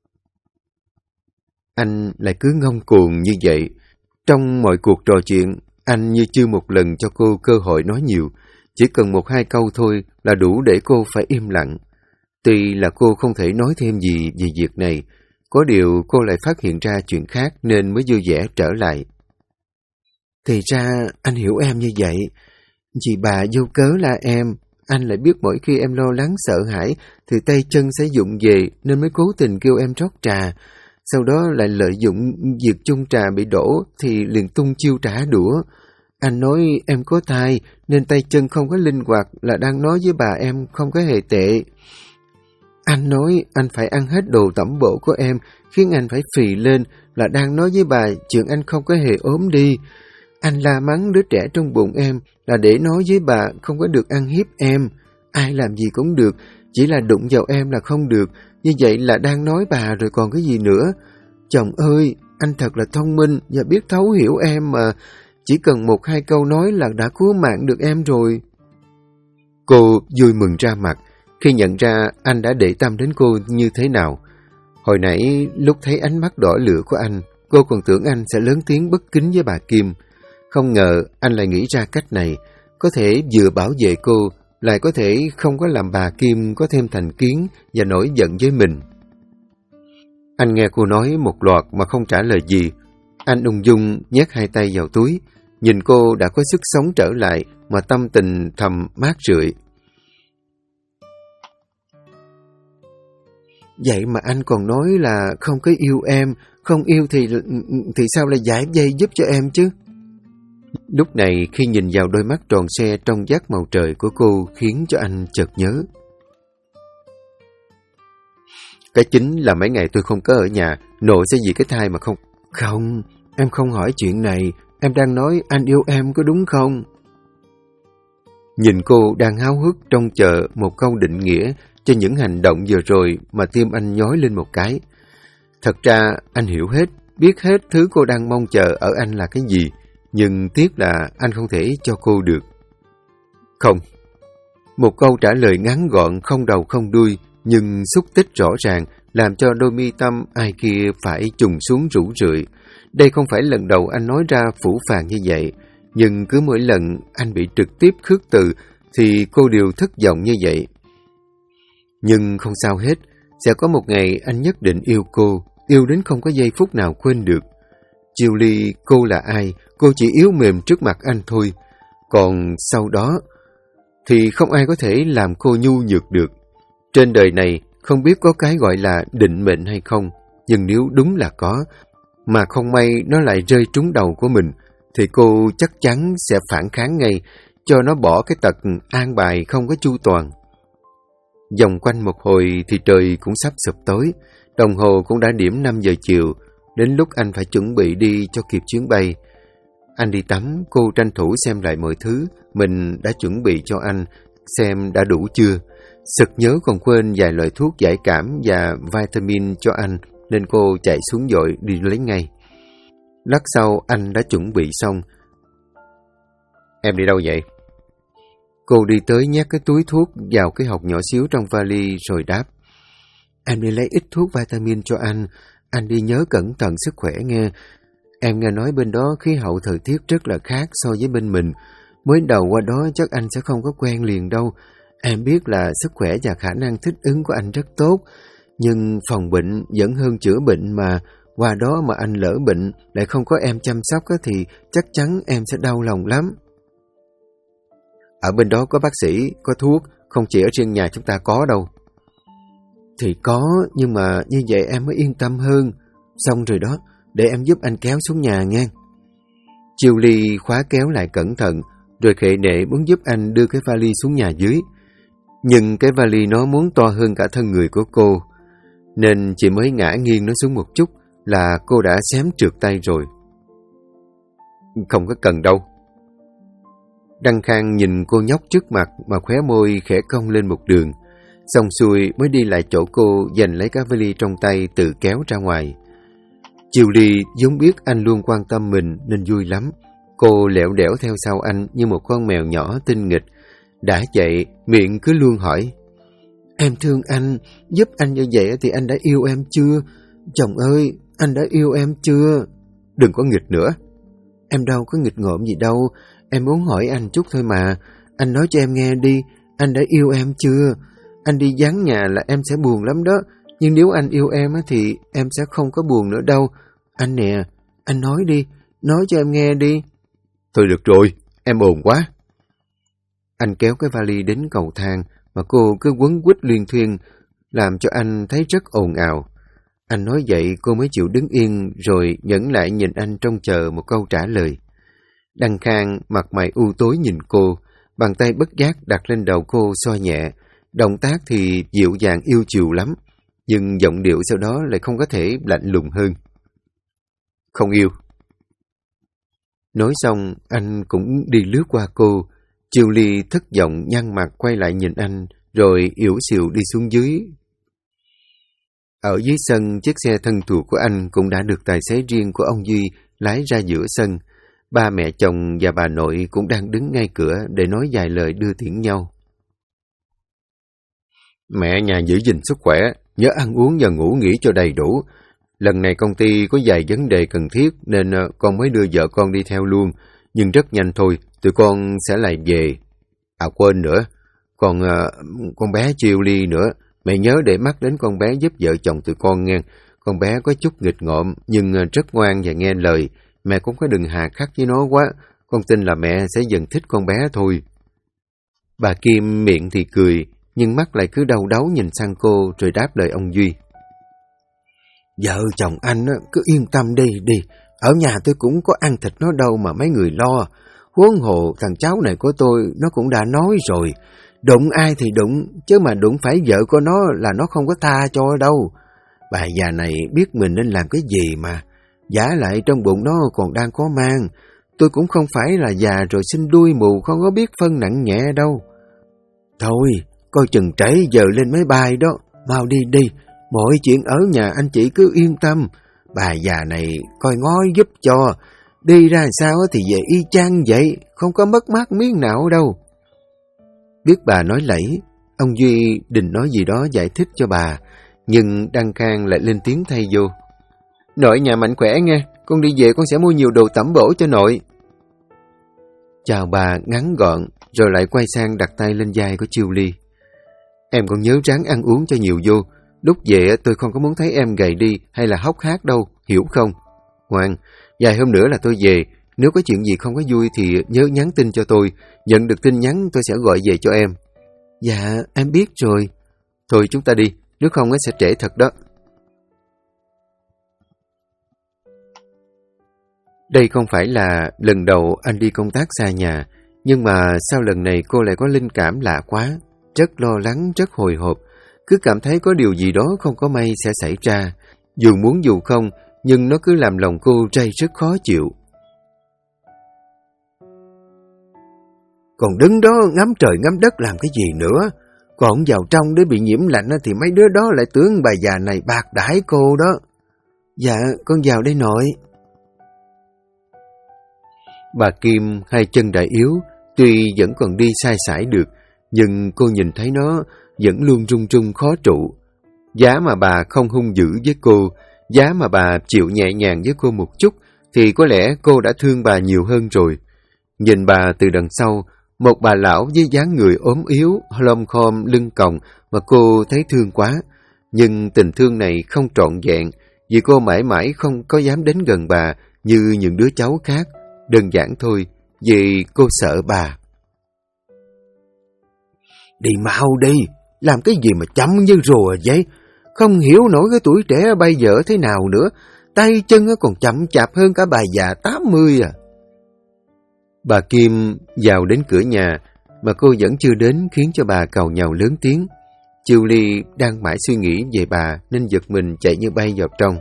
Anh lại cứ ngông cuồng như vậy. Trong mọi cuộc trò chuyện, anh như chưa một lần cho cô cơ hội nói nhiều. Chỉ cần 1-2 câu thôi là đủ để cô phải im lặng. Tuy là cô không thể nói thêm gì về việc này, có điều cô lại phát hiện ra chuyện khác nên mới vui vẻ trở lại. Thì ra anh hiểu em như vậy. Vì bà vô cớ là em, anh lại biết mỗi khi em lo lắng sợ hãi thì tay chân sẽ vụng về nên mới cố tình kêu em rót trà. Sau đó lại lợi dụng việc chung trà bị đổ thì liền tung chiêu trả đũa. Anh nói em có thai nên tay chân không có linh hoạt là đang nói với bà em không có hề tệ. Anh nói anh phải ăn hết đồ tẩm bổ của em khiến anh phải phì lên là đang nói với bà chuyện anh không có hề ốm đi. Anh la mắng đứa trẻ trong bụng em là để nói với bà không có được ăn hiếp em. Ai làm gì cũng được, chỉ là đụng vào em là không được. Như vậy là đang nói bà rồi còn cái gì nữa. Chồng ơi, anh thật là thông minh và biết thấu hiểu em mà. Chỉ cần 1-2 câu nói là đã cứu mạng được em rồi. Cô vui mừng ra mặt khi nhận ra anh đã để tâm đến cô như thế nào. Hồi nãy lúc thấy ánh mắt đỏ lửa của anh, cô còn tưởng anh sẽ lớn tiếng bất kính với bà Kim. Không ngờ anh lại nghĩ ra cách này, có thể vừa bảo vệ cô, lại có thể không có làm bà Kim có thêm thành kiến và nổi giận với mình. Anh nghe cô nói một loạt mà không trả lời gì. Anh ung dung nhét hai tay vào túi, nhìn cô đã có sức sống trở lại mà tâm tình thầm mát rượi. Vậy mà anh còn nói là không có yêu em, không yêu thì sao lại giải dây giúp cho em chứ? Lúc này khi nhìn vào đôi mắt tròn xe trong vắt màu trời của cô khiến cho anh chợt nhớ. Cái chính là mấy ngày tôi không có ở nhà, nội sẽ vì cái thai mà không... Không, em không hỏi chuyện này, em đang nói anh yêu em có đúng không? Nhìn cô đang háo hức trông chờ một câu định nghĩa cho những hành động vừa rồi mà tim anh nhói lên một cái. Thật ra anh hiểu hết, biết hết thứ cô đang mong chờ ở anh là cái gì, nhưng tiếc là anh không thể cho cô được. Không. Một câu trả lời ngắn gọn, không đầu không đuôi, nhưng xúc tích rõ ràng, làm cho đôi mi tâm ai kia phải trùng xuống rũ rượi. Đây không phải lần đầu anh nói ra phũ phàng như vậy, nhưng cứ mỗi lần anh bị trực tiếp khước từ thì cô đều thất vọng như vậy. Nhưng không sao hết, sẽ có một ngày anh nhất định yêu cô, yêu đến không có giây phút nào quên được. Julie, cô là ai? Cô chỉ yếu mềm trước mặt anh thôi. Còn sau đó thì không ai có thể làm cô nhu nhược được. Trên đời này không biết có cái gọi là định mệnh hay không, nhưng nếu đúng là có, mà không may nó lại rơi trúng đầu của mình, thì cô chắc chắn sẽ phản kháng ngay, cho nó bỏ cái tật an bài không có chu toàn. Vòng quanh một hồi thì trời cũng sắp sụp tối, đồng hồ cũng đã điểm 5 giờ chiều, đến lúc anh phải chuẩn bị đi cho kịp chuyến bay. Anh đi tắm, cô tranh thủ xem lại mọi thứ mình đã chuẩn bị cho anh, xem đã đủ chưa. Sực nhớ còn quên vài loại thuốc giải cảm và vitamin cho anh, nên cô chạy xuống dội đi lấy ngay. Lát sau anh đã chuẩn bị xong. Em đi đâu vậy? Cô đi tới nhét cái túi thuốc vào cái hộp nhỏ xíu trong vali rồi đáp. Em đi lấy ít thuốc vitamin cho anh đi nhớ cẩn thận sức khỏe nghe. Em nghe nói bên đó khí hậu thời tiết rất là khác so với bên mình. Mới đầu qua đó chắc anh sẽ không có quen liền đâu. Em biết là sức khỏe và khả năng thích ứng của anh rất tốt, nhưng phòng bệnh vẫn hơn chữa bệnh mà. Qua đó mà anh lỡ bệnh lại không có em chăm sóc thì chắc chắn em sẽ đau lòng lắm. Ở bên đó có bác sĩ, có thuốc, không chỉ ở riêng nhà chúng ta có đâu. Thì có, nhưng mà như vậy em mới yên tâm hơn. Xong rồi đó, để em giúp anh kéo xuống nhà nghe. Julie khóa kéo lại cẩn thận, rồi khệ nệ muốn giúp anh đưa cái vali xuống nhà dưới. Nhưng cái vali nó muốn to hơn cả thân người của cô, nên chỉ mới ngã nghiêng nó xuống một chút là cô đã xém trượt tay rồi. Không có cần đâu. Đăng Khang nhìn cô nhóc trước mặt mà khóe môi khẽ cong lên một đường. Xong xuôi mới đi lại chỗ cô, giành lấy cái vali trong tay tự kéo ra ngoài. Julie vốn biết anh luôn quan tâm mình nên vui lắm. Cô lẻo đẻo theo sau anh như một con mèo nhỏ tinh nghịch. Đã vậy, miệng cứ luôn hỏi. Em thương anh, giúp anh như vậy thì anh đã yêu em chưa? Chồng ơi, anh đã yêu em chưa? Đừng có nghịch nữa. Em đâu có nghịch ngợm gì đâu. Em muốn hỏi anh chút thôi mà. Anh nói cho em nghe đi, anh đã yêu em chưa? Anh đi vắng nhà là em sẽ buồn lắm đó. Nhưng nếu anh yêu em thì em sẽ không có buồn nữa đâu. Anh nè, anh nói đi, nói cho em nghe đi. Thôi được rồi, em ồn quá. Anh kéo cái vali đến cầu thang mà cô cứ quấn quýt luyên thuyên, làm cho anh thấy rất ồn ào. Anh nói vậy cô mới chịu đứng yên rồi nhẫn lại nhìn anh trông chờ một câu trả lời. Đăng Khang mặt mày u tối nhìn cô, bàn tay bất giác đặt lên đầu cô xoa nhẹ. Động tác thì dịu dàng yêu chiều lắm, nhưng giọng điệu sau đó lại không có thể lạnh lùng hơn. Không yêu. Nói xong, anh cũng đi lướt qua cô. Julie thất vọng nhăn mặt quay lại nhìn anh, rồi yểu xìu đi xuống dưới. Ở dưới sân, chiếc xe thân thuộc của anh cũng đã được tài xế riêng của ông Duy lái ra giữa sân. Ba mẹ chồng và bà nội cũng đang đứng ngay cửa để nói vài lời đưa tiễn nhau. Mẹ nhà giữ gìn sức khỏe, nhớ ăn uống và ngủ nghỉ cho đầy đủ. Lần này công ty có vài vấn đề cần thiết nên con mới đưa vợ con đi theo luôn, nhưng rất nhanh thôi, tụi con sẽ lại về. À quên nữa, còn con bé Chiêu Ly nữa, mẹ nhớ để mắt đến con bé giúp vợ chồng tụi con nghe. Con bé có chút nghịch ngợm nhưng rất ngoan và nghe lời, mẹ cũng có đừng hà khắc với nó quá, con tin là mẹ sẽ dần thích con bé thôi. Bà Kim miệng thì cười, nhưng mắt lại cứ đau đáu nhìn sang cô rồi đáp lời ông Duy. Vợ chồng anh cứ yên tâm đi, ở nhà tôi cũng có ăn thịt nó đâu mà mấy người lo. Huống hồ thằng cháu này của tôi nó cũng đã nói rồi, đụng ai thì đụng, chứ mà đụng phải vợ của nó là nó không có tha cho đâu. Bà già này biết mình nên làm cái gì mà, giả lại trong bụng nó còn đang có mang. Tôi cũng không phải là già rồi sinh đuôi mù không có biết phân nặng nhẹ đâu. Thôi, coi chừng trễ giờ lên máy bay đó, mau đi, mọi chuyện ở nhà anh chị cứ yên tâm. Bà già này coi ngó giúp cho, đi ra sao thì về y chang vậy, không có mất mát miếng nào đâu. Biết bà nói lẫy, ông Duy định nói gì đó giải thích cho bà, nhưng Đăng Khang lại lên tiếng thay vô. Nội nhà mạnh khỏe nghe, con đi về con sẽ mua nhiều đồ tẩm bổ cho nội. Chào bà ngắn gọn, rồi lại quay sang đặt tay lên vai của Chiêu Ly. Em còn nhớ ráng ăn uống cho nhiều vô, lúc về tôi không có muốn thấy em gầy đi hay là hốc hác đâu, hiểu không? Ngoan, vài hôm nữa là tôi về, nếu có chuyện gì không có vui thì nhớ nhắn tin cho tôi, nhận được tin nhắn tôi sẽ gọi về cho em. Dạ, em biết rồi. Thôi chúng ta đi, nếu không sẽ trễ thật đó. Đây không phải là lần đầu anh đi công tác xa nhà, nhưng mà sao lần này cô lại có linh cảm lạ quá, rất lo lắng, rất hồi hộp, cứ cảm thấy có điều gì đó không có may sẽ xảy ra. Dù muốn dù không, nhưng nó cứ làm lòng cô ray rất khó chịu. Còn đứng đó ngắm trời ngắm đất làm cái gì nữa? Còn vào trong để bị nhiễm lạnh thì mấy đứa đó lại tưởng bà già này bạc đãi cô đó. Dạ, con vào đây nội. Bà Kim hai chân đã yếu, tuy vẫn còn đi sai sải được, nhưng cô nhìn thấy nó vẫn luôn run run khó trụ. Giá mà bà không hung dữ với cô, giá mà bà chịu nhẹ nhàng với cô một chút, thì có lẽ cô đã thương bà nhiều hơn rồi. Nhìn bà từ đằng sau, một bà lão với dáng người ốm yếu, lom khom lưng còng mà cô thấy thương quá. Nhưng tình thương này không trọn vẹn, vì cô mãi mãi không có dám đến gần bà như những đứa cháu khác. Đơn giản thôi, vì cô sợ bà. Đi mau đi, làm cái gì mà chậm như rùa vậy? Không hiểu nổi cái tuổi trẻ bây giờ thế nào nữa, tay chân còn chậm chạp hơn cả bà già 80 à. Bà Kim vào đến cửa nhà, mà cô vẫn chưa đến khiến cho bà càu nhàu lớn tiếng. Chiêu Ly đang mãi suy nghĩ về bà nên giật mình chạy như bay vào trong.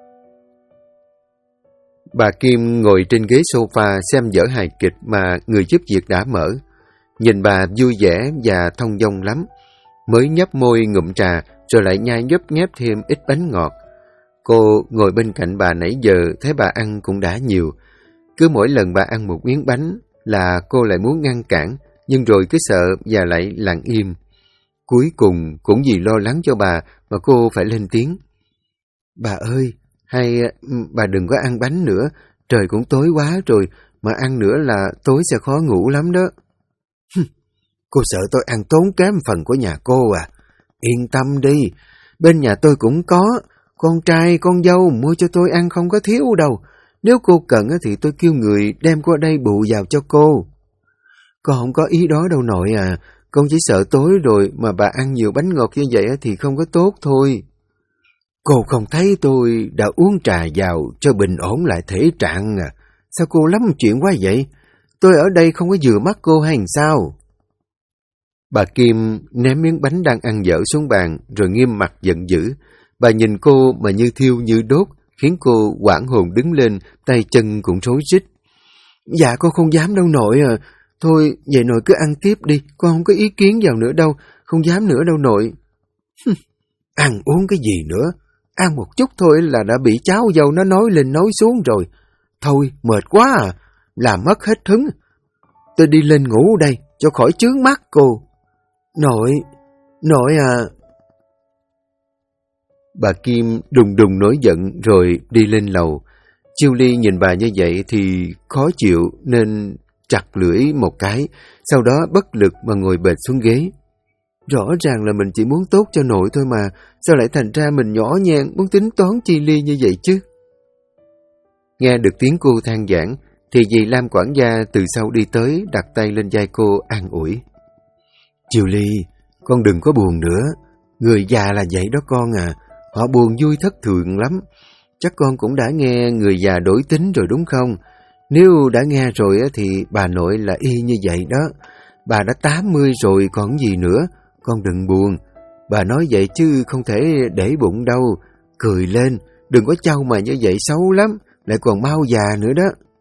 Bà Kim ngồi trên ghế sofa xem vở hài kịch mà người giúp việc đã mở. Nhìn bà vui vẻ và thông dong lắm. Mới nhấp môi ngụm trà rồi lại nhai nhấp nhép thêm ít bánh ngọt. Cô ngồi bên cạnh bà nãy giờ thấy bà ăn cũng đã nhiều. Cứ mỗi lần bà ăn một miếng bánh là cô lại muốn ngăn cản, nhưng rồi cứ sợ và lại lặng im. Cuối cùng cũng vì lo lắng cho bà mà cô phải lên tiếng. Bà ơi, hay bà đừng có ăn bánh nữa, trời cũng tối quá rồi, mà ăn nữa là tối sẽ khó ngủ lắm đó. Cô sợ tôi ăn tốn kém phần của nhà cô à? Yên tâm đi, bên nhà tôi cũng có, con trai con dâu mua cho tôi ăn không có thiếu đâu. Nếu cô cần thì tôi kêu người đem qua đây bù vào cho cô. Con không có ý đó đâu nội à, con chỉ sợ tối rồi mà bà ăn nhiều bánh ngọt như vậy thì không có tốt thôi. Cô không thấy tôi đã uống trà vào cho bình ổn lại thể trạng à? Sao cô lắm chuyện quá vậy? Tôi ở đây không có vừa mắt cô hay sao? Bà Kim ném miếng bánh đang ăn dở xuống bàn rồi nghiêm mặt giận dữ. Bà nhìn cô mà như thiêu như đốt, khiến cô hoảng hồn đứng lên, tay chân cũng rối rít. Dạ con không dám đâu nội à. Thôi vậy nội cứ ăn tiếp đi, con không có ý kiến vào nữa đâu, không dám nữa đâu nội. Ăn uống cái gì nữa? Ăn một chút thôi là đã bị cháu dâu nó nói lên nói xuống rồi. Thôi mệt quá à, làm mất hết hứng. Tôi đi lên ngủ đây, cho khỏi chướng mắt cô. Nội à... Bà Kim đùng đùng nổi giận rồi đi lên lầu. Chiêu Ly nhìn bà như vậy thì khó chịu nên chặt lưỡi một cái, sau đó bất lực mà ngồi bệt xuống ghế. Rõ ràng là mình chỉ muốn tốt cho nội thôi mà, sao lại thành ra mình nhỏ nhen muốn tính toán chi ly như vậy chứ? Nghe được tiếng cô than vãn thì dì Lam quản gia từ sau đi tới đặt tay lên vai cô an ủi. Chiêu Ly, con đừng có buồn nữa, người già là vậy đó con à, họ buồn vui thất thường lắm. Chắc con cũng đã nghe người già đổi tính rồi đúng không? Nếu đã nghe rồi thì bà nội là y như vậy đó. Bà đã 80 rồi còn gì nữa, con đừng buồn. Bà nói vậy chứ không thể để bụng đâu. Cười lên, đừng có chau mà như vậy xấu lắm, lại còn mau già nữa đó.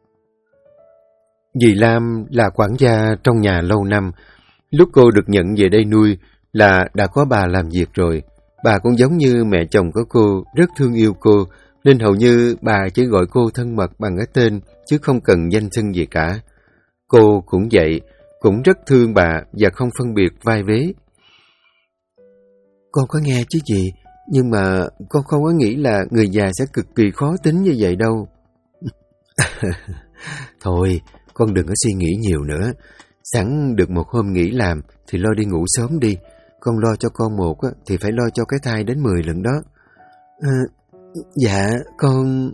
Dì Lam là quản gia trong nhà lâu năm. Lúc cô được nhận về đây nuôi là đã có bà làm việc rồi. Bà cũng giống như mẹ chồng của cô, rất thương yêu cô, nên hầu như bà chỉ gọi cô thân mật bằng cái tên, chứ không cần danh xưng gì cả. Cô cũng vậy, cũng rất thương bà và không phân biệt vai vế. Con có nghe chứ gì, nhưng mà con không có nghĩ là người già sẽ cực kỳ khó tính như vậy đâu. Thôi, con đừng có suy nghĩ nhiều nữa. Sẵn được một hôm nghỉ làm thì lo đi ngủ sớm đi. Con lo cho con một thì phải lo cho cái thai đến 10 lần đó. Dạ, con...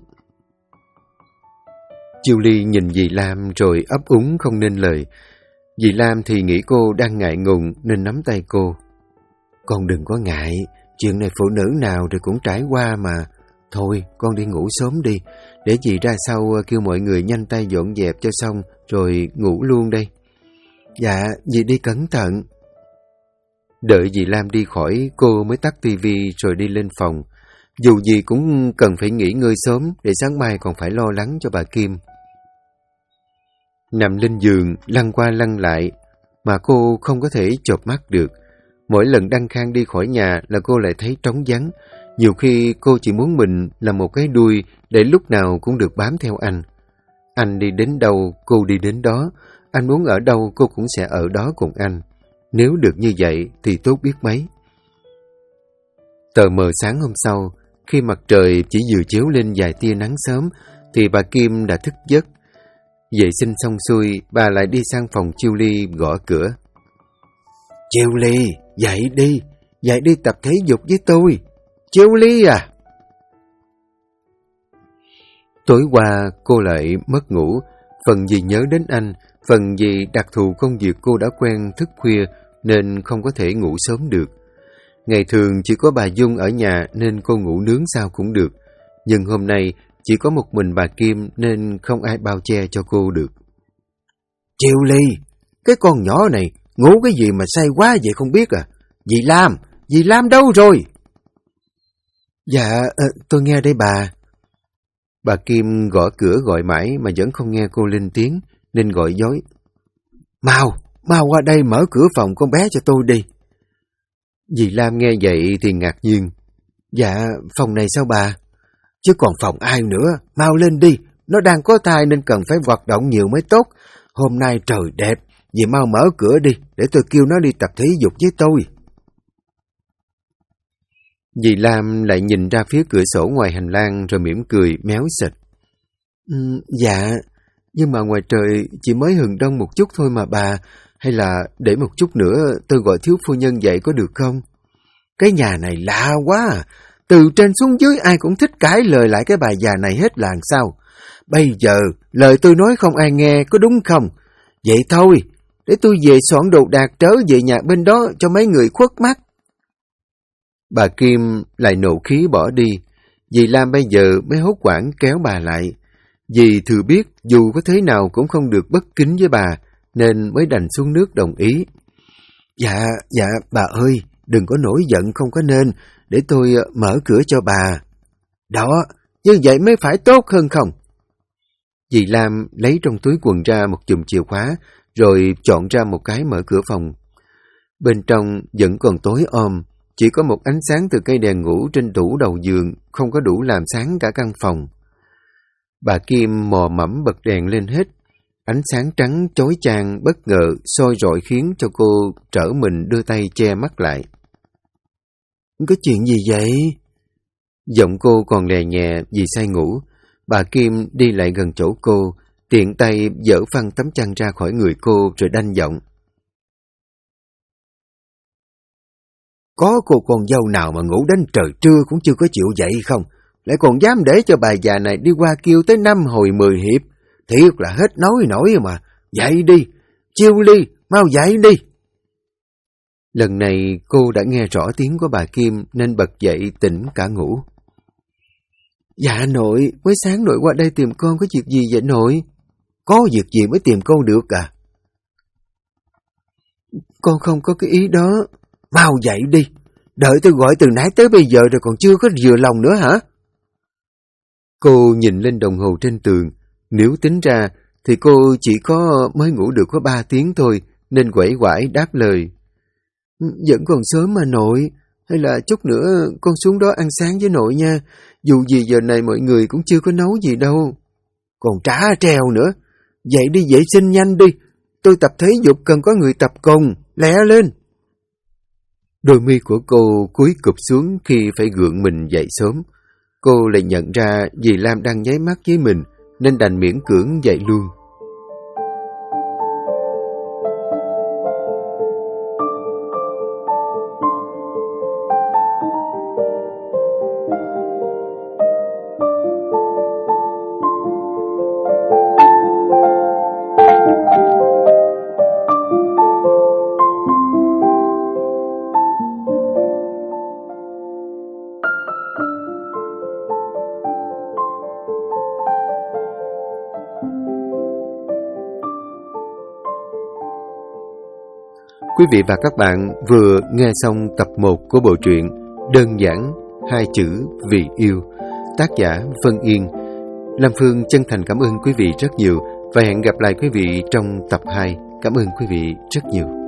Chiêu Ly nhìn dì Lam rồi ấp úng không nên lời. Dì Lam thì nghĩ cô đang ngại ngùng nên nắm tay cô. Con đừng có ngại, chuyện này phụ nữ nào thì cũng trải qua mà. Thôi, con đi ngủ sớm đi, để dì ra sau kêu mọi người nhanh tay dọn dẹp cho xong rồi ngủ luôn đây. Dạ, dì đi cẩn thận. Đợi dì Lam đi khỏi, cô mới tắt tivi rồi đi lên phòng. Dù gì cũng cần phải nghỉ ngơi sớm để sáng mai còn phải lo lắng cho bà Kim. Nằm lên giường, lăn qua lăn lại, mà cô không có thể chợp mắt được. Mỗi lần Đăng Khang đi khỏi nhà là cô lại thấy trống vắng. Nhiều khi cô chỉ muốn mình là một cái đuôi để lúc nào cũng được bám theo anh. Anh đi đến đâu, cô đi đến đó. Anh muốn ở đâu, cô cũng sẽ ở đó cùng anh. Nếu được như vậy thì tốt biết mấy. Tờ mờ sáng hôm sau, khi mặt trời chỉ vừa chiếu lên vài tia nắng sớm, thì bà Kim đã thức giấc. Vệ sinh xong xuôi, bà lại đi sang phòng Chiêu Ly gõ cửa. Chiêu Ly, dậy đi tập thể dục với tôi. Chiêu Ly à! Tối qua cô lại mất ngủ, phần vì nhớ đến anh, phần vì đặc thù công việc cô đã quen thức khuya nên không có thể ngủ sớm được. Ngày thường chỉ có bà Dung ở nhà nên cô ngủ nướng sao cũng được, nhưng hôm nay chỉ có một mình bà Kim nên không ai bao che cho cô được. Chiêu Ly, cái con nhỏ này ngủ cái gì mà say quá vậy không biết à? Dì Lam đâu rồi? Dạ, tôi nghe đây bà. Bà Kim gõ cửa gọi mãi mà vẫn không nghe cô lên tiếng nên gọi dối. Mau qua đây mở cửa phòng con bé cho tôi đi. Dì Lam nghe vậy thì ngạc nhiên. Dạ, phòng này sao bà? Chứ còn phòng ai nữa, mau lên đi, nó đang có thai nên cần phải hoạt động nhiều mới tốt. Hôm nay trời đẹp, dì mau mở cửa đi, để tôi kêu nó đi tập thể dục với tôi. Dì Lam lại nhìn ra phía cửa sổ ngoài hành lang rồi mỉm cười méo xịt. Dạ, nhưng mà ngoài trời chỉ mới hừng đông một chút thôi mà bà, hay là để một chút nữa tôi gọi thiếu phu nhân dậy có được không? Cái nhà này lạ quá à. Từ trên xuống dưới ai cũng thích cãi lời lại cái bà già này hết làng sao? Bây giờ lời tôi nói không ai nghe có đúng không? Vậy thôi, để tôi về soạn đồ đạc trở về nhà bên đó cho mấy người khuất mắt. Bà Kim lại nộ khí bỏ đi. Dì Lam bây giờ mới hốt hoảng kéo bà lại. Dì thừa biết dù có thế nào cũng không được bất kính với bà, nên mới đành xuống nước đồng ý. Dạ, bà ơi, đừng có nổi giận không có nên, để tôi mở cửa cho bà. Đó, như vậy mới phải tốt hơn không? Dì Lam lấy trong túi quần ra một chùm chìa khóa, rồi chọn ra một cái mở cửa phòng. Bên trong vẫn còn tối om, chỉ có một ánh sáng từ cây đèn ngủ trên tủ đầu giường, không có đủ làm sáng cả căn phòng. Bà Kim mò mẫm bật đèn lên hết. Ánh sáng trắng chói chang bất ngờ soi rọi khiến cho cô trở mình đưa tay che mắt lại. Có chuyện gì vậy? Giọng cô còn lè nhẹ vì say ngủ. Bà Kim đi lại gần chỗ cô, tiện tay dỡ phăng tấm chăn ra khỏi người cô rồi đanh giọng. Có cô con dâu nào mà ngủ đến trời trưa cũng chưa có chịu dậy không? Lại còn dám để cho bà già này đi qua kêu tới 5 hồi 10 hiệp. Thiệt là hết nói nổi mà. Dậy đi, Chiêu Ly, mau dậy đi. Lần này cô đã nghe rõ tiếng của bà Kim nên bật dậy tỉnh cả ngủ. Dạ nội, mới sáng nội qua đây tìm con có việc gì vậy nội? Có việc gì mới tìm con được à? Con không có cái ý đó. Mau dậy đi, đợi tôi gọi từ nãy tới bây giờ rồi còn chưa có vừa lòng nữa hả? Cô nhìn lên đồng hồ trên tường, nếu tính ra thì cô chỉ mới ngủ được có 3 tiếng thôi, nên quẩy quải đáp lời. Vẫn còn sớm mà nội, hay là chút nữa con xuống đó ăn sáng với nội nha, dù gì giờ này mọi người cũng chưa có nấu gì đâu. Còn trả treo nữa, dậy đi vệ sinh nhanh đi, tôi tập thể dục cần có người tập cùng, lẹ lên. Đôi mi của cô cúi cụp xuống khi phải gượng mình dậy sớm. Cô lại nhận ra dì Lam đang nháy mắt với mình, nên đành miễn cưỡng dậy luôn. Quý vị và các bạn vừa nghe xong tập 1 của bộ truyện Đơn giản 2 chữ vì yêu, tác giả Vân Yên. Lam Phương chân thành cảm ơn quý vị rất nhiều và hẹn gặp lại quý vị trong tập 2. Cảm ơn quý vị rất nhiều.